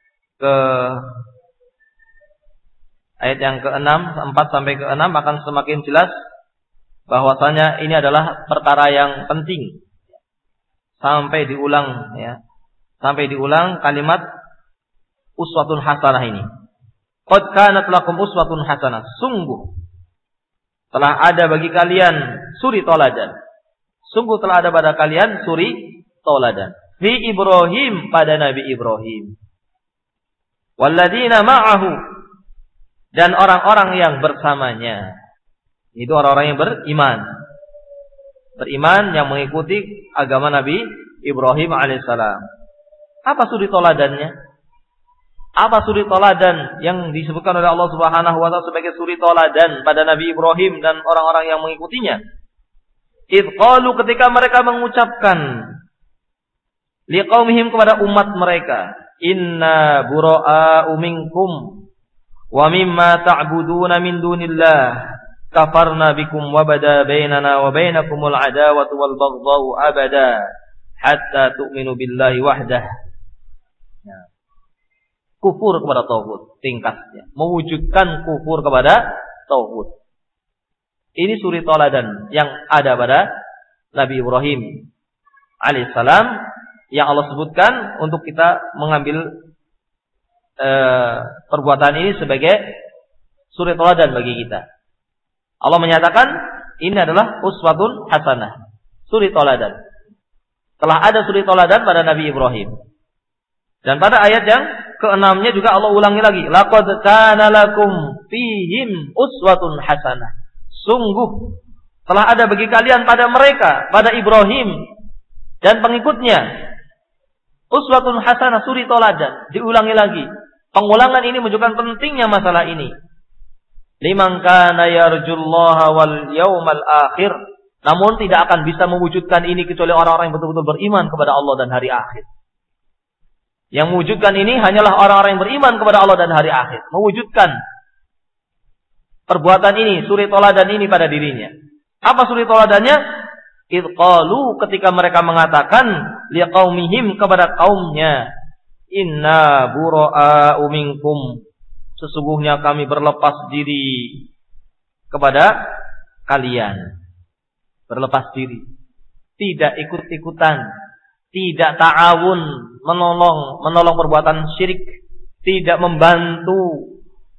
ke-6, 4 sampai ke-6 akan semakin jelas bahwasanya ini adalah perkara yang penting. Sampai diulang ya. Sampai diulang kalimat uswatun hasanah ini. Qad kanat lakum uswatun hasanah. Sungguh telah ada bagi kalian suri toladan. Sungguh telah ada pada kalian suri toladan. Fi Ibrahim, pada Nabi Ibrahim. Walladzina ma'ahu, dan orang-orang yang bersamanya. Itu orang-orang yang beriman. Beriman yang mengikuti agama Nabi Ibrahim alaihissalam. Apa suri toladannya? Apa suri toladan yang disebutkan oleh Allah Subhanahu wa taala sebagai suri toladan pada Nabi Ibrahim dan orang-orang yang mengikutinya? Idh qalu, ketika mereka mengucapkan liqaumihim, kepada umat mereka, inna bura'a'u minkum wa mimma ta'buduna min dunillah kafarna bikum wa bada bainana wa bainakumul adawatu wal baghdha'u abada hatta tu'minu billahi wahdah. Kufur kepada tauhid tingkatnya, mewujudkan kufur kepada tauhid. Ini suri toladan yang ada pada Nabi Ibrahim alaihissalam yang Allah sebutkan untuk kita mengambil perbuatan ini sebagai suri toladan bagi kita. Allah menyatakan ini adalah uswatun hasanah, suri toladan. Telah ada suri toladan pada Nabi Ibrahim. Dan pada ayat yang ke-6-nya juga Allah ulangi lagi, laqad kana lakum fihim uswatun hasanah. Sungguh telah ada bagi kalian pada mereka, pada Ibrahim dan pengikutnya, uswatun hasanah, suri toladan. Diulangi lagi. Pengulangan ini menunjukkan pentingnya masalah ini. Liman kana yarjullaha wal yaumal akhir. Namun tidak akan bisa mewujudkan ini kecuali orang-orang yang betul-betul beriman kepada Allah dan hari akhir. Yang mewujudkan ini hanyalah orang-orang yang beriman kepada Allah dan hari akhir. Mewujudkan perbuatan ini, suri toladan ini pada dirinya. Apa suri toladannya? Idh qalu, ketika mereka mengatakan liqaumihim, kepada kaumnya, inna bura'a'u minkum, sesungguhnya kami berlepas diri kepada kalian. Berlepas diri, tidak ikut-ikutan, tidak ta'awun, menolong perbuatan syirik, tidak membantu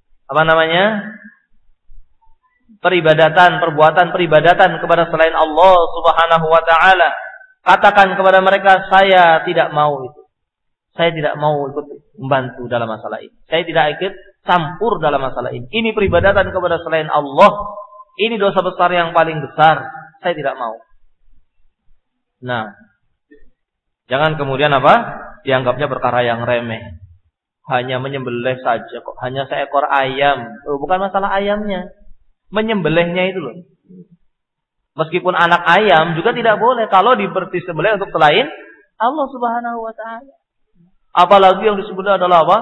perbuatan peribadatan kepada selain Allah Subhanahu wa taala. Katakan kepada mereka, saya tidak mau itu. Saya tidak mau ikut membantu dalam masalah ini. Saya tidak ikut campur dalam masalah ini. Ini peribadatan kepada selain Allah. Ini dosa besar yang paling besar. Saya tidak mau. Nah, jangan kemudian dianggapnya perkara yang remeh. Hanya menyembelih saja kok. Hanya seekor ayam. Bukan masalah ayamnya. Menyembelihnya itu loh. Meskipun anak ayam juga tidak boleh kalau disembelih untuk selain Allah Subhanahu wa taala. Apalagi yang disembelih adalah apa?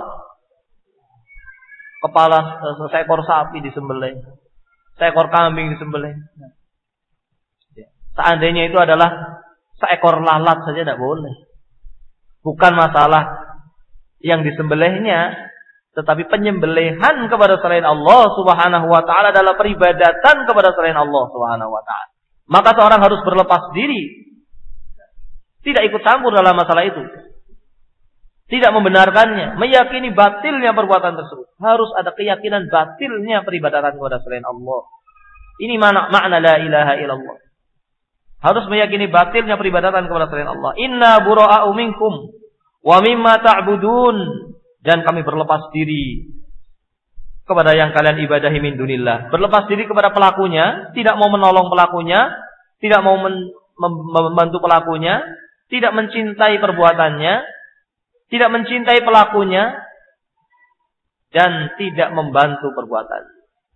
Kepala seekor sapi disembelih, seekor kambing disembelih. Seandainya itu adalah seekor lalat saja tidak boleh. Bukan masalah yang disembelihnya, Tetapi penyembelihan kepada selain Allah Subhanahu wa taala adalah peribadatan kepada selain Allah Subhanahu wa taala. Maka seorang harus berlepas diri. Tidak ikut campur dalam masalah itu. Tidak membenarkannya, meyakini batilnya perbuatan tersebut. Harus ada keyakinan batilnya peribadatan kepada selain Allah. Ini makna la ilaha illallah. Harus meyakini batilnya peribadatan kepada selain Allah. Inna bura'a'u minkum wa mimma ta'budun. Dan kami berlepas diri kepada yang kalian ibadahi min dunillah. Berlepas diri kepada pelakunya, tidak mau menolong pelakunya, tidak mau membantu pelakunya, tidak mencintai perbuatannya, tidak mencintai pelakunya, dan tidak membantu perbuatannya.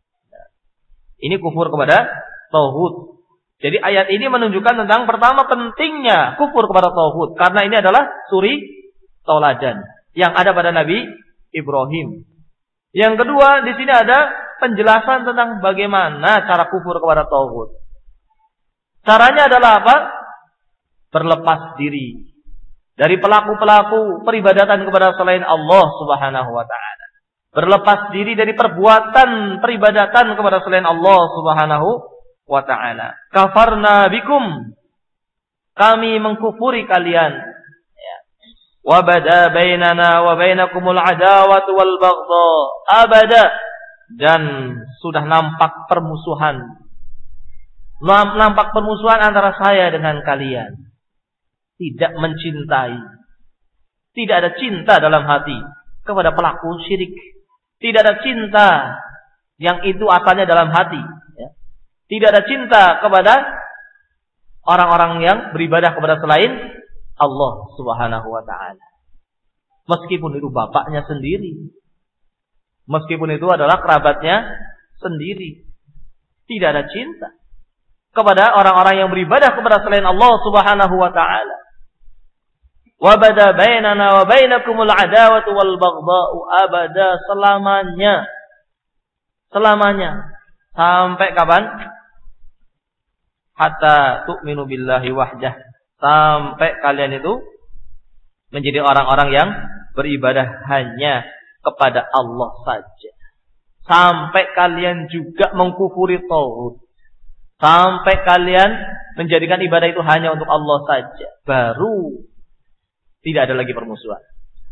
Ini kufur kepada tauhid. Jadi ayat ini menunjukkan tentang pertama pentingnya kufur kepada tauhid, karena ini adalah suri tauladan yang ada pada Nabi Ibrahim. Yang kedua, di sini ada penjelasan tentang bagaimana cara kufur kepada tauhid. Caranya adalah apa? Berlepas diri dari pelaku-pelaku peribadatan kepada selain Allah Subhanahu wa taala. Berlepas diri dari perbuatan peribadatan kepada selain Allah Subhanahu wa taala. Kafarna bikum. Kami mengkufuri kalian. Wa bada bainana wa bainakumul adawatu wal baghdha abada, dan sudah nampak permusuhan. Nampak permusuhan antara saya dengan kalian. Tidak mencintai. Tidak ada cinta dalam hati kepada pelaku syirik. Tidak ada cinta yang itu asalnya dalam hati. Tidak ada cinta kepada orang-orang yang beribadah kepada selain Allah Subhanahu wa ta'ala. Meskipun itu bapaknya sendiri. Meskipun itu adalah kerabatnya sendiri. Tidak ada cinta kepada orang-orang yang beribadah kepada selain Allah Subhanahu wa ta'ala. Wa bada bainana wa bainakumul adawatu wal baghdha'u abada, selamanya. Selamanya. Sampai kapan? Hatta tu'minu billahi wahdah. Sampai kalian itu menjadi orang-orang yang beribadah hanya kepada Allah saja. Sampai kalian juga mengkufuri tauhid. Sampai kalian menjadikan ibadah itu hanya untuk Allah saja. Baru tidak ada lagi permusuhan.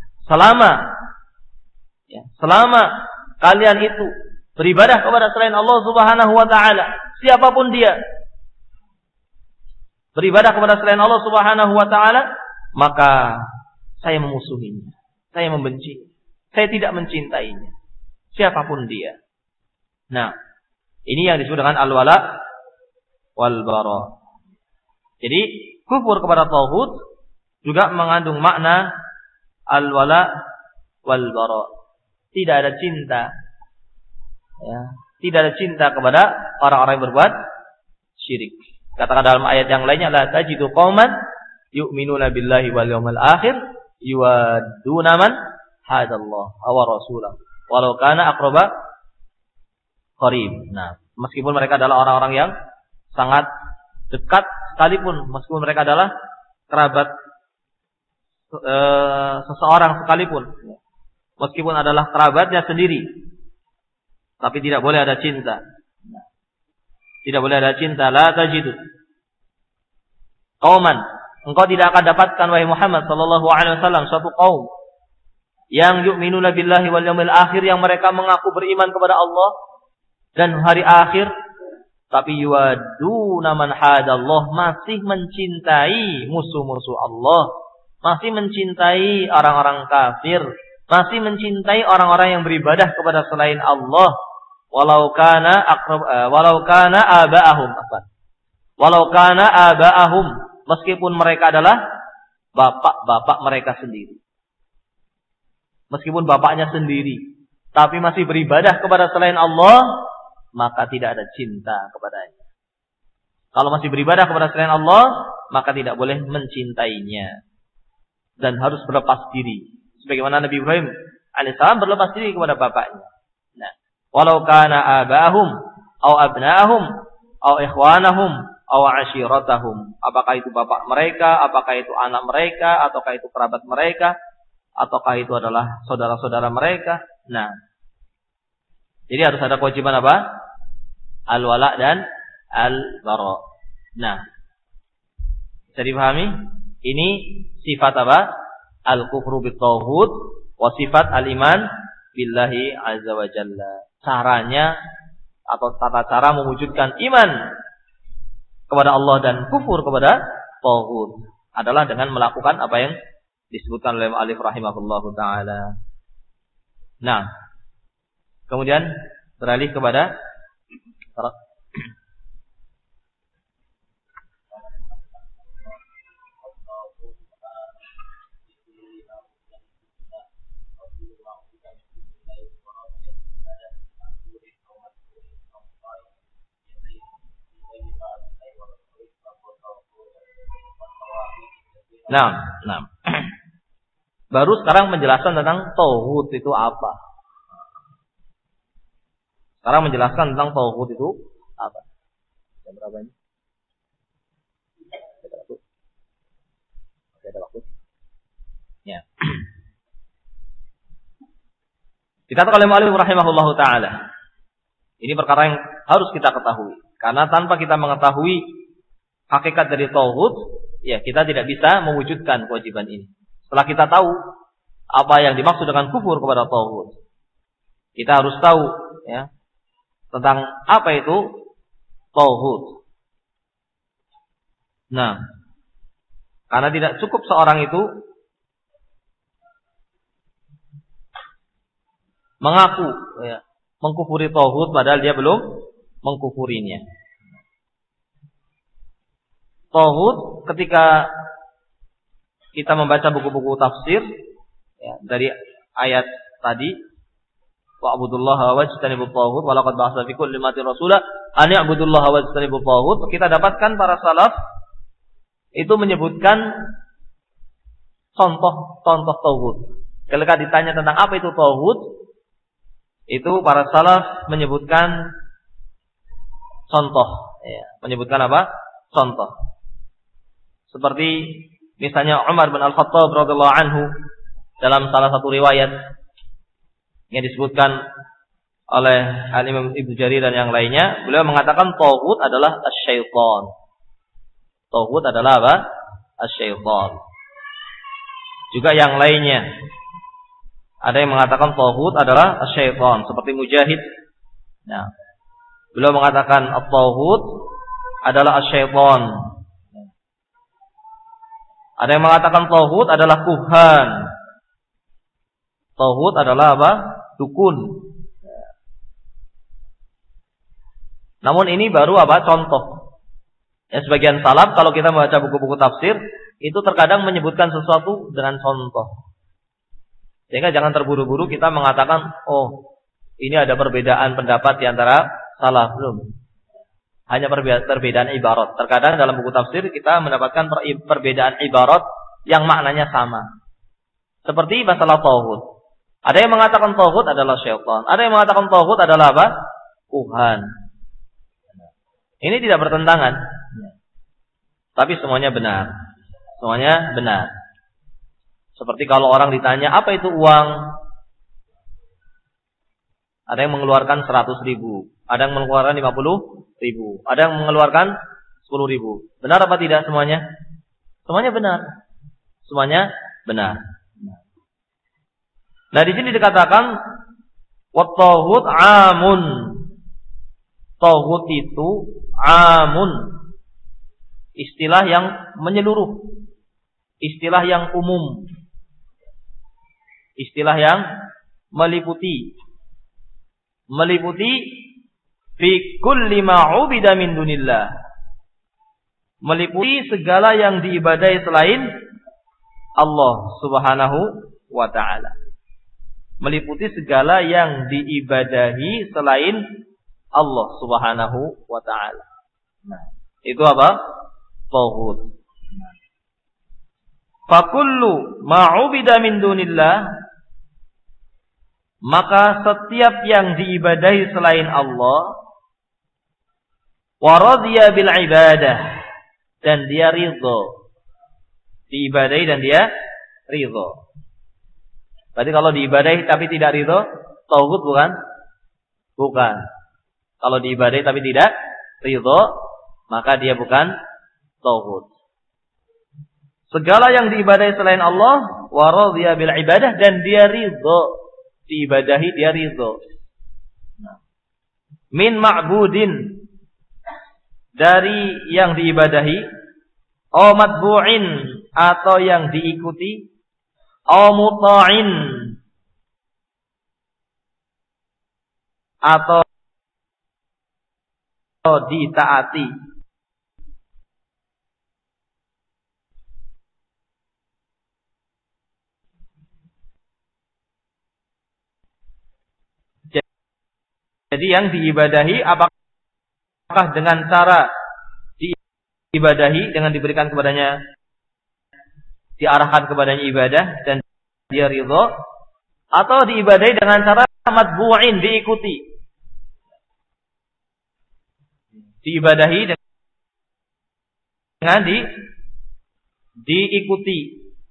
Selama kalian itu beribadah kepada selain Allah Subhanahu wa taala, siapapun dia, beribadah kepada selain Allah Subhanahu wa taala, maka saya memusuhinya, saya membenci, saya tidak mencintainya, siapapun dia. Nah, ini yang disebut dengan al-wala wal bara. Jadi, kufur kepada tauhid juga mengandung makna al-wala wal bara. Tidak ada cinta. Ya, tidak ada cinta kepada orang-orang yang berbuat syirik. Katakan dalam ayat yang lainnya, la tajidu qauman yu'minuna billahi wal yawmil akhir yuwadduna man hadallahu wa rasulahu walau kana aqraba qarib. Nah, meskipun mereka adalah orang-orang yang sangat dekat sekalipun, meskipun mereka adalah kerabat seseorang sekalipun, meskipun adalah kerabatnya sendiri, tapi tidak boleh ada cinta. Tidak boleh ada cinta. La tajidu qauman, engkau tidak akan dapatkan wahai Muhammad sallallahu alaihi wasallam suatu kaum yang yu'minuna billahi wal yawmil akhir, yang mereka mengaku beriman kepada Allah dan hari akhir, tapi yuwadduna man hadallah, masih mencintai musuh-musuh Allah, masih mencintai orang-orang kafir, masih mencintai orang-orang yang beribadah kepada selain Allah. Walau kana aba'ahum, meskipun mereka adalah bapak-bapak mereka sendiri. Meskipun bapaknya sendiri, tapi masih beribadah kepada selain Allah, maka tidak ada cinta kepadanya. Kalau masih beribadah kepada selain Allah, maka tidak boleh mencintainya. Dan harus berlepas diri. Sebagaimana Nabi Ibrahim alaihissalam berlepas diri kepada bapaknya. Walau kana abahum au abnaahum au ikhwanahum au ashiratahum, apakah itu bapak mereka, apakah itu anak mereka, ataukah itu kerabat mereka, ataukah itu adalah saudara-saudara mereka. Nah, jadi harus ada kewajiban apa? Al-wala dan al-bara. Nah, bisa dipahami? Ini sifat apa? Al-kufru bit-taghut wa sifat al-iman billahi azza wa jalla. Caranya atau tata cara mewujudkan iman kepada Allah dan kufur kepada taghut adalah dengan melakukan apa yang disebutkan oleh Alif rahimahullahu taala. Nah, kemudian beralih kepada Nah. Baru sekarang menjelaskan tentang tauhid itu apa. Sekarang menjelaskan tentang tauhid itu apa. Jam berapa ini? Ada waktu. Ya. Dikatakan oleh Mu'allif rahimahullahu taala. Ini perkara yang harus kita ketahui. Karena tanpa kita mengetahui hakikat dari tauhid, ya kita tidak bisa mewujudkan kewajiban ini. Setelah kita tahu apa yang dimaksud dengan kufur kepada tauhid, kita harus tahu ya tentang apa itu tauhid. Nah, karena tidak cukup seorang itu mengaku ya, mengkufuri tauhid padahal dia belum mengkufurinya. Tauhid ketika kita membaca buku-buku tafsir ya, dari ayat tadi wa'budullaha wajtanibut taghut wa laqad ba'atsa fi kulli ummatin rasula an ya'budullaha wajtanibut taghut, kita dapatkan para salaf itu menyebutkan contoh tauhid. Ketika ditanya tentang apa itu tauhid, itu para salaf menyebutkan contoh ya, menyebutkan apa? Contoh. Seperti misalnya Umar bin Al-Khattab radhiyallahu anhu dalam salah satu riwayat yang disebutkan oleh Al-Imam Ibnu Jarir dan yang lainnya, beliau mengatakan tauhid adalah asy-syaitan. Tauhid adalah apa? Asy-syaitan. Juga yang lainnya ada yang mengatakan tauhid adalah asy-syaitan, seperti Mujahid. Nah, beliau mengatakan at-tauhid adalah asy-syaitan. Ada yang mengatakan tauhid adalah kuhan. Tauhid adalah apa? Dukun. Namun ini baru apa? Contoh. Ya, sebagian salaf kalau kita membaca buku-buku tafsir itu terkadang menyebutkan sesuatu dengan contoh. Sehingga jangan terburu-buru kita mengatakan, oh, ini ada perbedaan pendapat di antara salaf. Belum. Hanya perbedaan ibarat. Terkadang dalam buku tafsir kita mendapatkan perbedaan ibarat yang maknanya sama. Seperti masalah tauhid. Ada yang mengatakan tauhid adalah syaitan. Ada yang mengatakan tauhid adalah apa? Tuhan. Ini tidak bertentangan. Tapi semuanya benar. Semuanya benar. Seperti kalau orang ditanya, apa itu uang? Ada yang mengeluarkan 100.000. Ada yang mengeluarkan 50.000. Ada yang mengeluarkan 10.000. Benar apa tidak semuanya? Semuanya benar. Semuanya benar. Nah, di sini dikatakan wat-tauhid amun. Tauhid itu amun. Istilah yang menyeluruh. Istilah yang umum. Istilah yang meliputi. Meliputi fi kulli ma 'ubida min dunillah. Meliputi segala yang diibadahi selain Allah Subhanahu wa taala. Meliputi segala yang diibadahi selain Allah Subhanahu wa taala. Nah, itu apa? Tauhid. Fa kullu ma 'ubida min dunillah, maka setiap yang diibadahi selain Allah, wa radhiya bil ibadah, dan dia ridha diibadahi dan dia ridha. Berarti kalau diibadahi tapi tidak ridha, tauhid bukan? Bukan. Kalau diibadahi tapi tidak ridho, maka dia bukan tauhid. Segala yang diibadahi selain Allah, wa radhiya bil ibadah, dan dia ridho diibadahi, dia ridho. Min ma'budin, dari yang diibadahi, au matbu'in, atau yang diikuti, au muta'in, atau ditaati. Jadi yang diibadahi apakah dengan cara diibadahi dengan diberikan kepadanya, diarahkan kepadanya ibadah dan dia ridho, atau diibadahi dengan cara matbu'in, diikuti. Diibadahi dengan diikuti.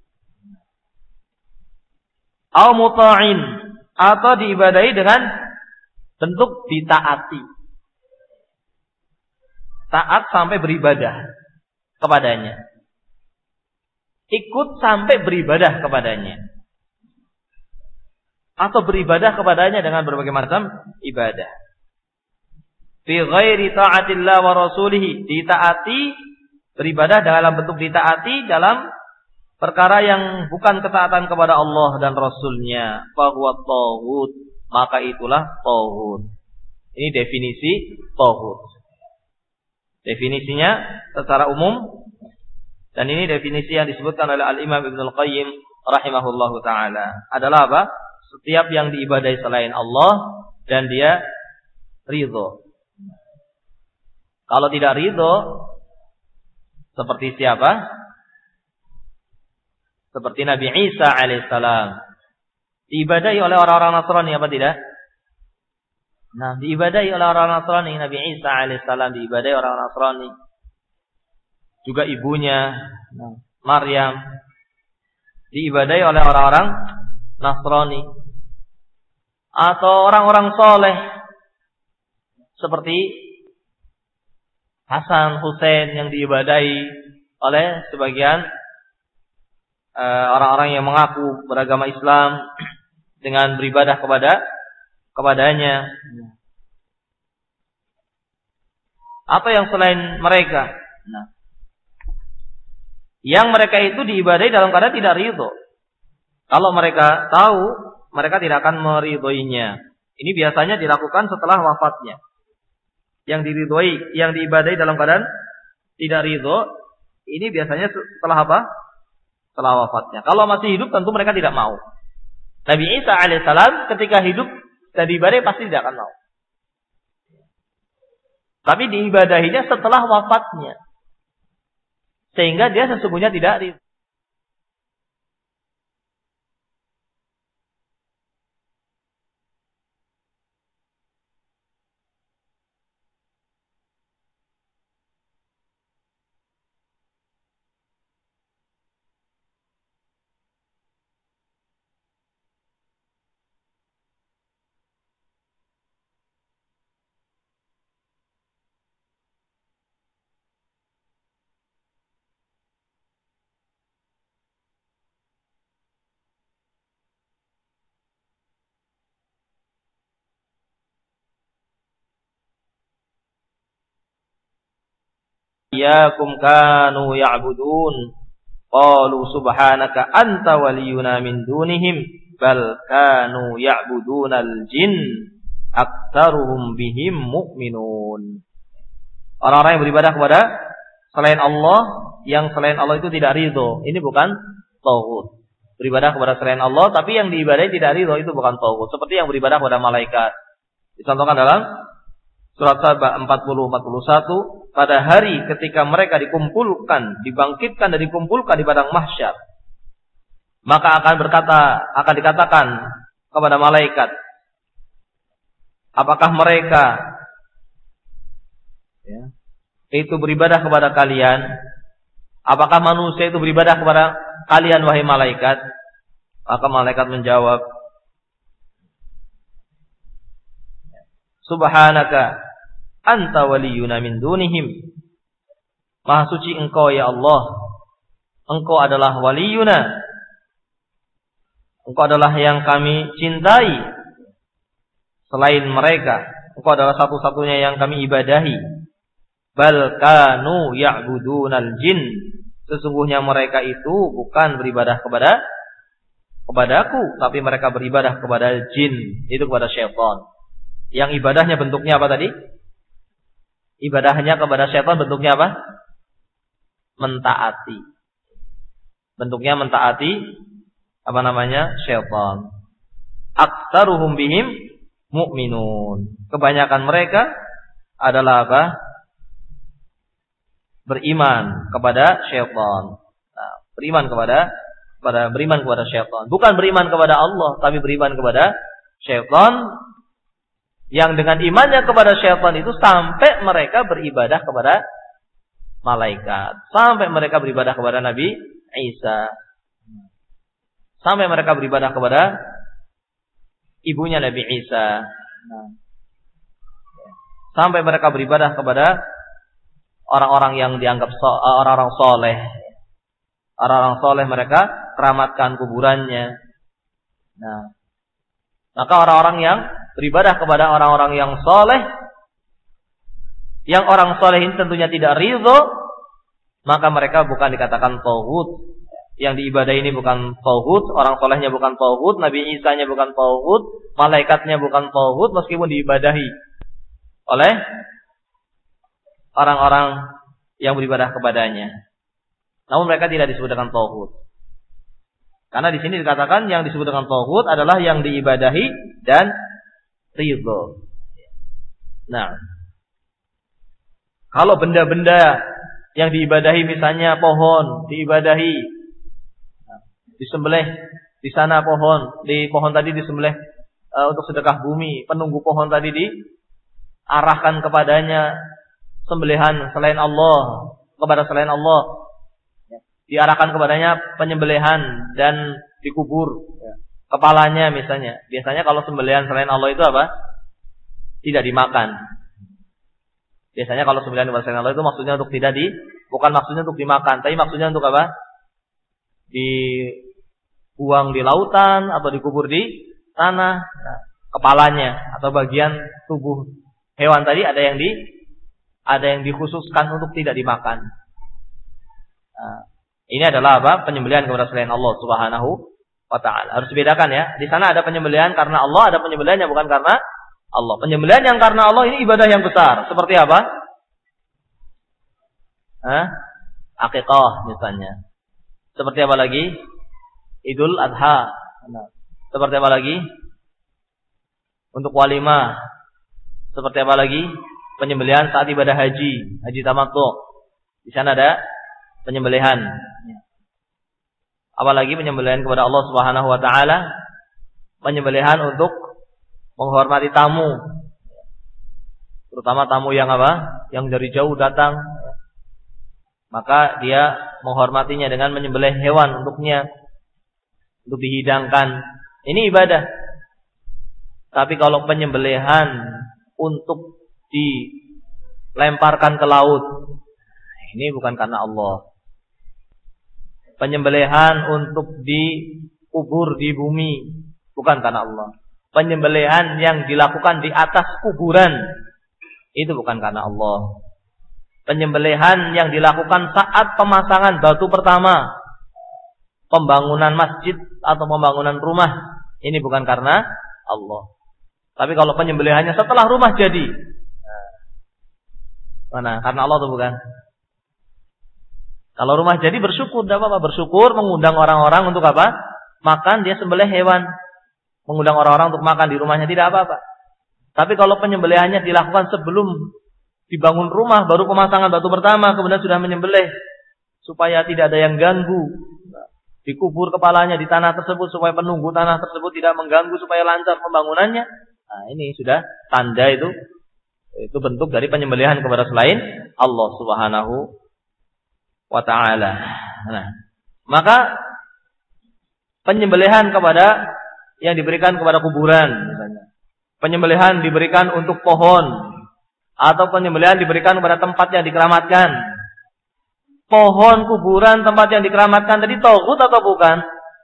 Au muta'in, atau diibadahi dengan bentuk ditaati. Taat sampai beribadah kepadanya. Ikut sampai beribadah kepadanya. Atau beribadah kepadanya dengan berbagai macam ibadah. Fi ghairi ta'atillah wa rasulih, ditaati, beribadah dalam bentuk ditaati dalam perkara yang bukan ketaatan kepada Allah dan Rasulnya. Fa huwa tauhid, maka itulah tauhid. Ini definisi tauhid. Definisinya secara umum, dan ini definisi yang disebutkan oleh Al-Imam Ibnul Qayyim rahimahullahu ta'ala, adalah apa? Setiap yang diibadahi selain Allah dan dia ridho. Kalau tidak ridho, seperti siapa? Seperti Nabi Isa alaihissalam. Diibadahi oleh orang-orang Nasrani apa tidak? Nah, diibadahi oleh orang Nasrani. Nabi Isa alaihissalam diibadahi orang Nasrani. Juga ibunya, Maryam, diibadahi oleh orang-orang Nasrani. Atau orang-orang soleh, seperti Hasan, Husain, yang diibadahi oleh sebagian orang-orang yang mengaku beragama Islam dengan beribadah kepadanya. Atau yang selain mereka. Nah, yang mereka itu diibadahi dalam keadaan tidak ridho. Kalau mereka tahu, mereka tidak akan meridhoinya. Ini biasanya dilakukan setelah wafatnya. Yang diridhoi, yang diibadahi dalam keadaan tidak ridho, ini biasanya setelah apa? Setelah wafatnya. Kalau masih hidup tentu mereka tidak mau. Nabi Isa alaihissalam ketika hidup dan diibadahi pasti tidak akan mau. Tapi diibadahinya setelah wafatnya. Sehingga dia sesungguhnya tidak ridho. Iyakum kanu ya'budun qalu subhanaka anta waliyuna min dunihim bal kanu ya'budunal jin aktsaruhum bihim mu'minun. Orang-orang yang beribadah kepada selain Allah, yang selain Allah itu tidak ridho, ini bukan tauhid. Beribadah kepada selain Allah tapi yang diibadahi tidak ridho, itu bukan tauhid. Seperti yang beribadah kepada malaikat. Dicontohkan dalam Surat Saba 40-41, pada hari ketika mereka dikumpulkan, dibangkitkan dan dikumpulkan di padang mahsyar, maka akan dikatakan kepada malaikat, apakah mereka itu beribadah kepada kalian? Apakah manusia itu beribadah kepada kalian wahai malaikat? Maka malaikat menjawab, Subhanaka anta waliyuna min dunihim. Maha suci Engkau ya Allah. Engkau adalah waliyuna. Engkau adalah yang kami cintai selain mereka. Engkau adalah satu-satunya yang kami ibadahi. Bal kanu ya'budunal jin. Sesungguhnya mereka itu bukan beribadah kepadaku, tapi mereka beribadah kepada jin, itu kepada syaitan. Yang ibadahnya bentuknya apa tadi? Ibadahnya kepada syaitan bentuknya apa? Mentaati. Bentuknya mentaati syaitan. Aktsaruhum bihim mu'minun. Kebanyakan mereka adalah apa? Beriman kepada syaitan. Nah, beriman kepada syaitan. Bukan beriman kepada Allah, tapi beriman kepada syaitan. Yang dengan imannya kepada syaitan itu sampai mereka beribadah kepada malaikat. Sampai mereka beribadah kepada Nabi Isa. Sampai mereka beribadah kepada ibunya Nabi Isa. Sampai mereka beribadah kepada orang-orang yang dianggap orang-orang soleh. Orang-orang soleh mereka keramatkan kuburannya. Nah, maka orang-orang yang beribadah kepada orang-orang yang soleh, yang orang soleh ini tentunya tidak ridho, maka mereka bukan dikatakan tauhid. Yang diibadahi ini bukan tauhid, orang solehnya bukan tauhid, Nabi Isa-nya bukan tauhid, malaikatnya bukan tauhid, meskipun diibadahi oleh orang-orang yang beribadah kepadanya. Namun mereka tidak disebut dengan tauhid. Karena di sini dikatakan yang disebut dengan tauhid adalah yang diibadahi dan ridho. Nah, kalau benda-benda yang diibadahi misalnya pohon, diibadahi, disembelih di sana pohon, di pohon tadi disembelih untuk sedekah bumi, penunggu pohon tadi diarahkan kepadanya sembelihan selain Allah, kepada selain Allah, diarahkan kepadanya penyembelihan dan dikubur kepalanya misalnya. Biasanya kalau sembelihan selain Allah itu apa? Tidak dimakan. Biasanya kalau sembelihan selain Allah itu maksudnya untuk bukan maksudnya untuk dimakan, tapi maksudnya untuk apa? Dibuang di lautan atau dikubur di tanah. Nah, kepalanya atau bagian tubuh hewan tadi ada yang dikhususkan untuk tidak dimakan. Nah, ini adalah apa? Penyembelihan kepada selain Allah Subhanahu wa ta'ala. Harus dibedakan ya. Di sana ada penyembelihan karena Allah, ada penyembelihan yang bukan karena Allah. Penyembelihan yang karena Allah ini ibadah yang besar. Seperti apa? Akikah misalnya. Seperti apa lagi? Idul Adha. Seperti apa lagi? Untuk walimah. Seperti apa lagi? Penyembelihan saat ibadah haji tamattu. Di sana ada penyembelihan. Apalagi penyembelihan kepada Allah Subhanahu wa taala, penyembelihan untuk menghormati tamu. Terutama tamu yang apa? Yang dari jauh datang. Maka dia menghormatinya dengan menyembelih hewan untuknya, untuk dihidangkan. Ini ibadah. Tapi kalau penyembelihan untuk dilemparkan ke laut, ini bukan karena Allah. Penyembelihan untuk dikubur di bumi, bukan karena Allah. Penyembelihan yang dilakukan di atas kuburan, itu bukan karena Allah. Penyembelihan yang dilakukan saat pemasangan batu pertama, pembangunan masjid atau pembangunan rumah, ini bukan karena Allah. Tapi kalau penyembelihannya setelah rumah jadi, mana? Karena Allah atau bukan? Kalau rumah jadi bersyukur, tidak apa-apa. Bersyukur, mengundang orang-orang untuk apa? Makan, dia sembelih hewan. Mengundang orang-orang untuk makan di rumahnya, tidak apa-apa. Tapi kalau penyembelihannya dilakukan sebelum dibangun rumah, baru pemasangan batu pertama, kemudian sudah menyembelih, supaya tidak ada yang ganggu. Dikubur kepalanya di tanah tersebut, supaya penunggu tanah tersebut tidak mengganggu, supaya lancar pembangunannya. Nah, ini sudah tanda itu bentuk dari penyembelihan kepada selain Allah Subhanahu wa ta'ala. Nah, maka penyembelihan kepada yang diberikan kepada kuburan misalnya, penyembelihan diberikan untuk pohon, atau penyembelihan diberikan pada tempat yang dikeramatkan. Pohon, kuburan, tempat yang dikeramatkan tadi tauhid atau bukan?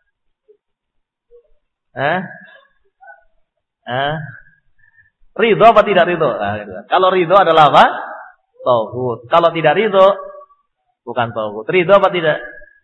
Ridho apa tidak ridho? Kalau ridho adalah apa? Tauhid. Kalau tidak ridho, bukan tauhid. Ridho apa tidak?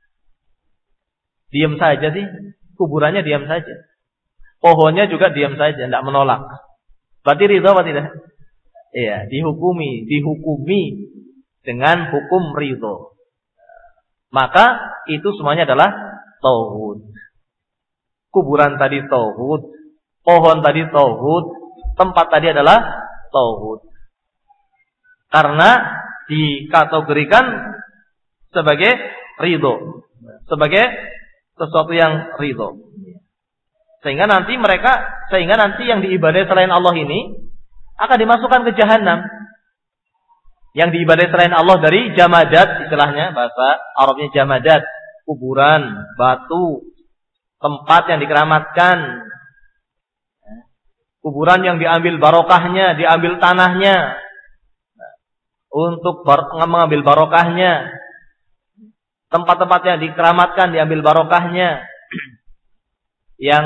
Diam saja sih. Kuburannya diam saja. Pohonnya juga diam saja, tidak menolak. Berarti ridho apa tidak? Iya, dihukumi dengan hukum ridho. Maka itu semuanya adalah tauhid. Kuburan tadi tauhid, pohon tadi tauhid, tempat tadi adalah tauhid. Karena dikategorikan sebagai ridho, sebagai sesuatu yang ridho. Sehingga nanti yang diibadai selain Allah ini akan dimasukkan ke jahanam. Yang diibadai selain Allah dari jamadat, istilahnya bahasa Arabnya jamadat, kuburan, batu, tempat yang dikeramatkan, kuburan yang diambil barokahnya, diambil tanahnya untuk mengambil barokahnya, tempat-tempat yang dikeramatkan diambil barokahnya, yang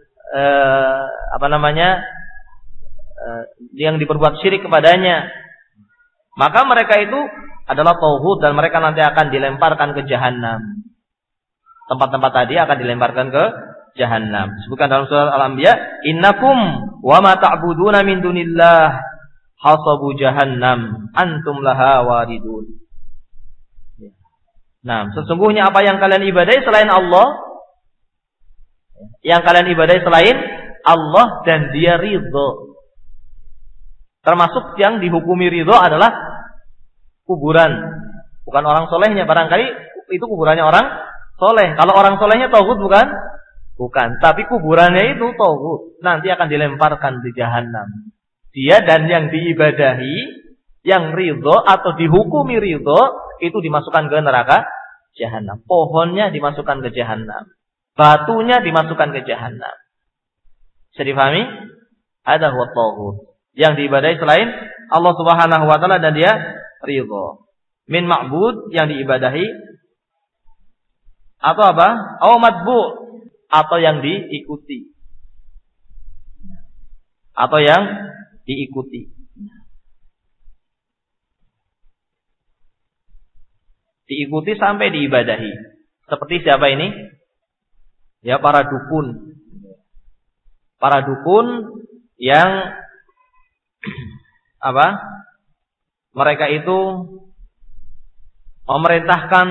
yang diperbuat syirik kepadanya, maka mereka itu adalah tauhid dan mereka nanti akan dilemparkan ke jahanam. Tempat-tempat tadi akan dilemparkan ke jahanam. Disebutkan dalam surah Al-Anbiya, innakum wa ma ta'buduna min dunillah hasabu jahannam antum laha waridun. Nah, sesungguhnya apa yang kalian ibadai selain Allah, dan dia ridho. Termasuk yang dihukumi ridho adalah kuburan, bukan orang solehnya. Barangkali itu kuburannya orang soleh. Kalau orang solehnya tauhid bukan. Tapi kuburannya itu tauhid. Nanti akan dilemparkan di jahanam. Dia dan yang diibadahi, yang ridho atau dihukumi ridho, itu dimasukkan ke neraka jahanam. Pohonnya dimasukkan ke jahanam. Batunya dimasukkan ke jahanam. Bisa difahami? Ada huwa tauhid. Yang diibadahi selain Allah Subhanahu wa taala dan dia ridho. Min ma'bud, yang diibadahi, atau apa? Aw matbu', atau yang diikuti. Atau yang diikuti. Diikuti sampai diibadahi. Seperti siapa ini? Ya, para dukun. Para dukun yang mereka itu memerintahkan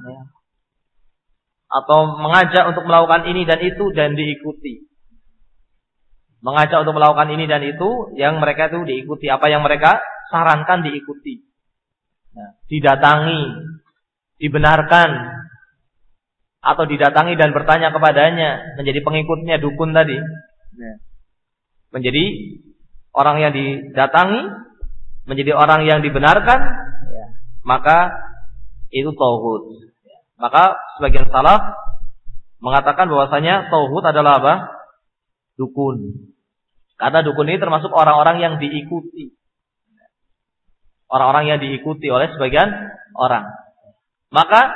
atau mengajak untuk melakukan ini dan itu dan diikuti. Mengajak untuk melakukan ini dan itu yang mereka itu diikuti. Apa yang mereka sarankan diikuti. Didatangi, dibenarkan, atau didatangi dan bertanya kepadanya, menjadi pengikutnya dukun tadi. Menjadi orang yang didatangi, menjadi orang yang dibenarkan, maka itu tauhid. Maka sebagian salaf mengatakan bahwasanya tauhid adalah apa? Dukun. Karena dukun ini termasuk orang-orang yang diikuti. Orang-orang yang diikuti oleh sebagian orang. Maka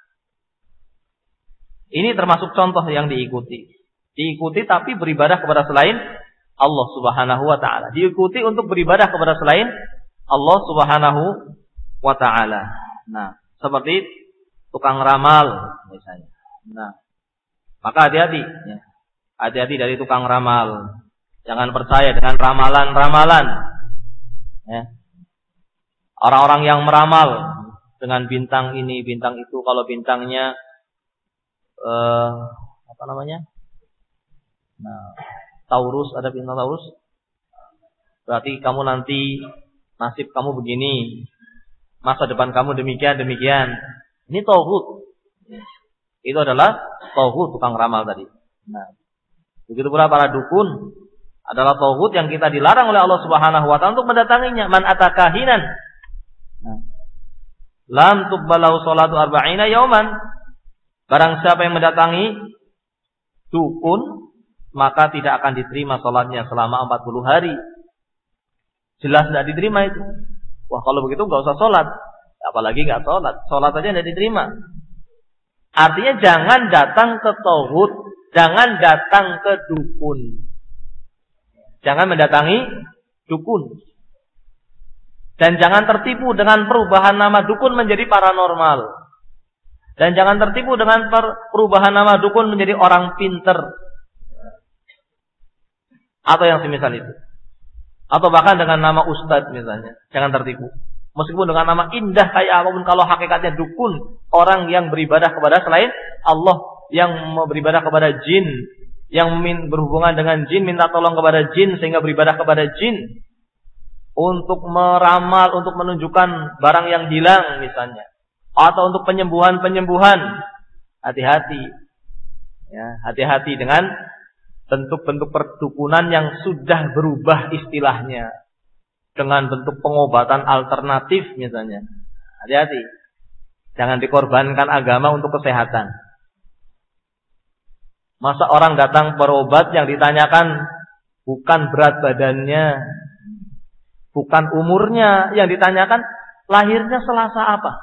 ini termasuk contoh yang diikuti. Diikuti tapi beribadah kepada selain Allah Subhanahu wa taala. Diikuti untuk beribadah kepada selain Allah Subhanahu wa taala. Nah, seperti tukang ramal misalnya. Nah, maka hati-hati ya. Hati-hati dari tukang ramal. Jangan percaya dengan ramalan-ramalan. Ya. Orang-orang yang meramal dengan bintang ini, bintang itu, kalau bintangnya Taurus, ada bintang Taurus, berarti kamu nanti nasib kamu begini, masa depan kamu demikian. Ini tauhid. Itu adalah tauhid tukang ramal tadi. Nah, begitu pula para dukun adalah tauhid yang kita dilarang oleh Allah Subhanahu wa taala untuk mendatanginya. Man atakahinan, lam tuqbalu sholatu arba'ina yauman. Barang siapa yang mendatangi dukun, maka tidak akan diterima salatnya selama 40 hari. Jelas tidak diterima itu. Wah, kalau begitu enggak usah salat. Apalagi enggak salat. Salat aja tidak diterima. Artinya jangan datang ke tauhid, jangan datang ke dukun. Jangan mendatangi dukun. Dan jangan tertipu dengan perubahan nama dukun menjadi paranormal. Dan jangan tertipu dengan perubahan nama dukun menjadi orang pinter. Atau yang semisal itu. Atau bahkan dengan nama ustadz misalnya. Jangan tertipu. Meskipun dengan nama indah kayak apapun, kalau hakikatnya dukun, orang yang beribadah kepada selain Allah, yang beribadah kepada jin, yang berhubungan dengan jin, minta tolong kepada jin sehingga beribadah kepada jin, untuk meramal, untuk menunjukkan barang yang hilang misalnya, atau untuk penyembuhan-penyembuhan. Hati-hati. Ya, hati-hati dengan bentuk-bentuk perdukunan yang sudah berubah istilahnya. Dengan bentuk pengobatan alternatif misalnya. Hati-hati. Jangan dikorbankan agama untuk kesehatan. Masa orang datang berobat yang ditanyakan bukan berat badannya, bukan umurnya, yang ditanyakan lahirnya Selasa apa?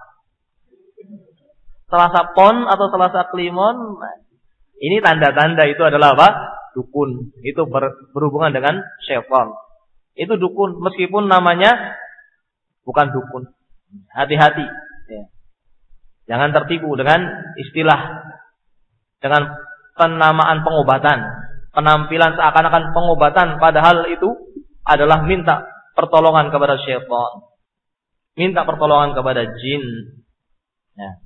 Selasa Pon atau Selasa Kliwon? Ini tanda-tanda itu adalah apa? Dukun. Itu berhubungan dengan syaitan. Itu dukun, meskipun namanya bukan dukun. Hati-hati. Ya. Jangan tertipu dengan istilah, dengan penamaan pengobatan, penampilan seakan-akan pengobatan, padahal itu adalah minta pertolongan kepada syaitan, minta pertolongan kepada jin. Ya.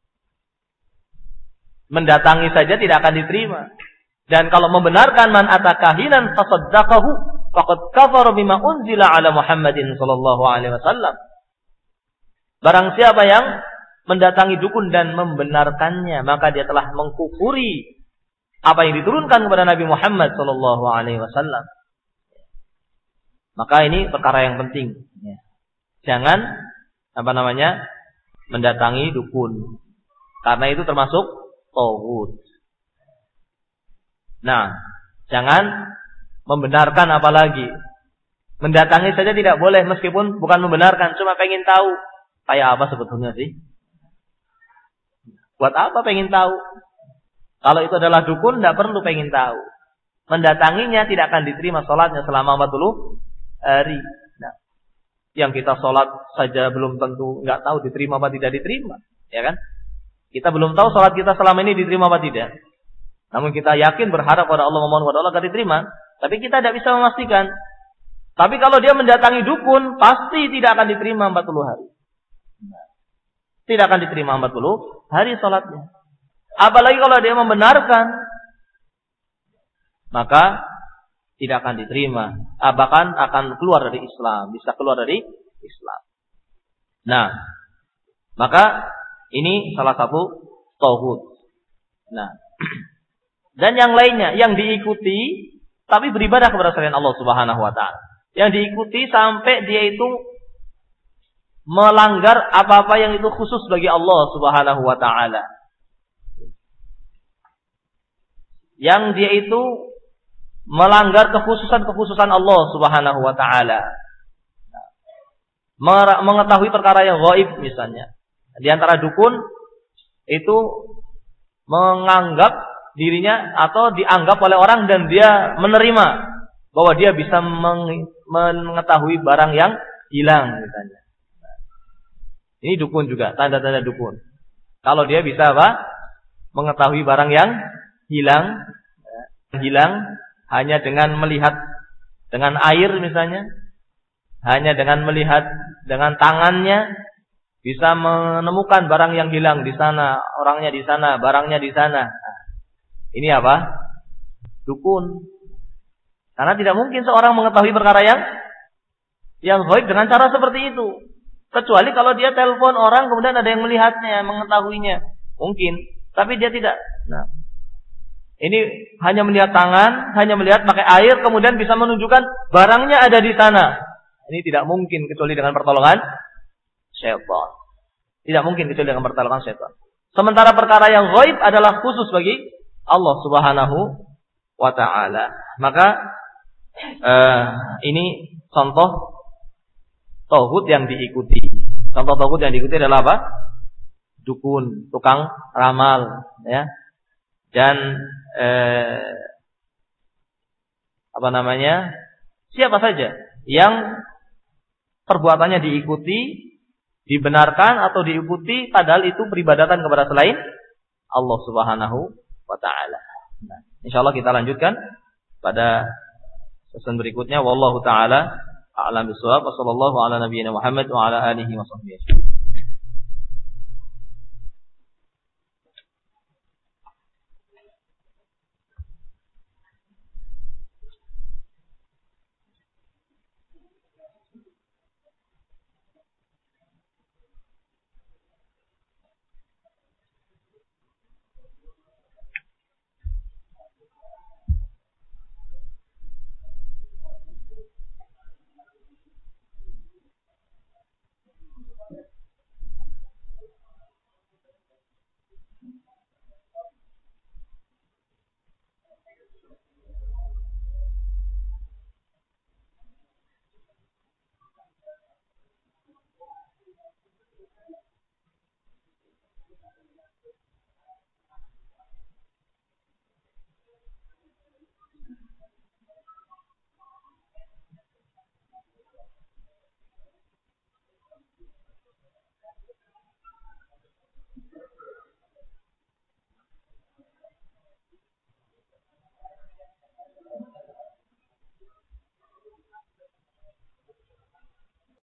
Mendatangi saja tidak akan diterima. Dan kalau membenarkan man atakahinan fasaddaqahu faqad kafara bima unzila ala Muhammadin sallallahu alaihi wasallam. Barang siapa yang mendatangi dukun dan membenarkannya, maka dia telah mengkufuri apa yang diturunkan kepada Nabi Muhammad sallallahu alaihi wasallam. Maka ini perkara yang penting. Jangan mendatangi dukun. Karena itu termasuk tauhid. Nah, jangan membenarkan apalagi. Mendatangi saja tidak boleh, meskipun bukan membenarkan, cuma pengen tahu kayak apa sebetulnya sih. Buat apa pengen tahu? Kalau itu adalah dukun, tidak perlu pengen tahu. Mendatanginya tidak akan diterima sholatnya selama 40 hari. Nah, yang kita sholat saja belum tentu nggak tahu diterima apa tidak diterima, ya kan? Kita belum tahu sholat kita selama ini diterima apa tidak. Namun kita yakin, berharap pada Allah, memohon kepada Allah agar diterima. Tapi kita tidak bisa memastikan. Tapi kalau dia mendatangi dukun, pasti tidak akan diterima 40 hari. Tidak akan diterima 40 hari sholatnya. Apalagi kalau dia membenarkan, maka tidak akan diterima. Bahkan akan keluar dari Islam. Bisa keluar dari Islam. Nah, maka ini salah satu tauhid. Nah, dan yang lainnya yang diikuti tapi beribadah kepada selain Allah Subhanahu wa taala. Yang diikuti sampai dia itu melanggar apa-apa yang itu khusus bagi Allah Subhanahu wa taala. Yang dia itu melanggar kekhususan Allah Subhanahu wa taala. Mengetahui perkara yang gaib misalnya. Di antara dukun itu menganggap dirinya atau dianggap oleh orang dan dia menerima bahwa dia bisa mengetahui barang yang hilang misalnya. Ini dukun juga, tanda-tanda dukun. Kalau dia bisa mengetahui barang yang hilang hanya dengan melihat dengan air misalnya, hanya dengan melihat dengan tangannya bisa menemukan barang yang hilang di sana, orangnya di sana, barangnya di sana. Ini apa? Dukun. Karena tidak mungkin seorang mengetahui perkara yang gaib dengan cara seperti itu. Kecuali kalau dia telepon orang kemudian ada yang melihatnya, mengetahuinya. Mungkin. Tapi dia tidak. Nah, ini hanya melihat tangan, hanya melihat pakai air, kemudian bisa menunjukkan barangnya ada di sana. Ini tidak mungkin kecuali dengan pertolongan syaitan. Tidak mungkin kecuali dengan pertolongan syaitan. Sementara perkara yang gaib adalah khusus bagi Allah Subhanahu wa ta'ala. Maka ini contoh tauhid yang diikuti. Contoh tauhid yang diikuti adalah apa? Dukun, tukang ramal, ya. Dan siapa saja yang perbuatannya diikuti, dibenarkan atau diikuti padahal itu peribadatan kepada selain Allah Subhanahu wa taala. Nah, insyaallah kita lanjutkan pada sesi berikutnya. Wallahu taala a'lam bishawab. Wassallallahu ala nabiyyina Muhammad wa ala alihi wa sahbihi.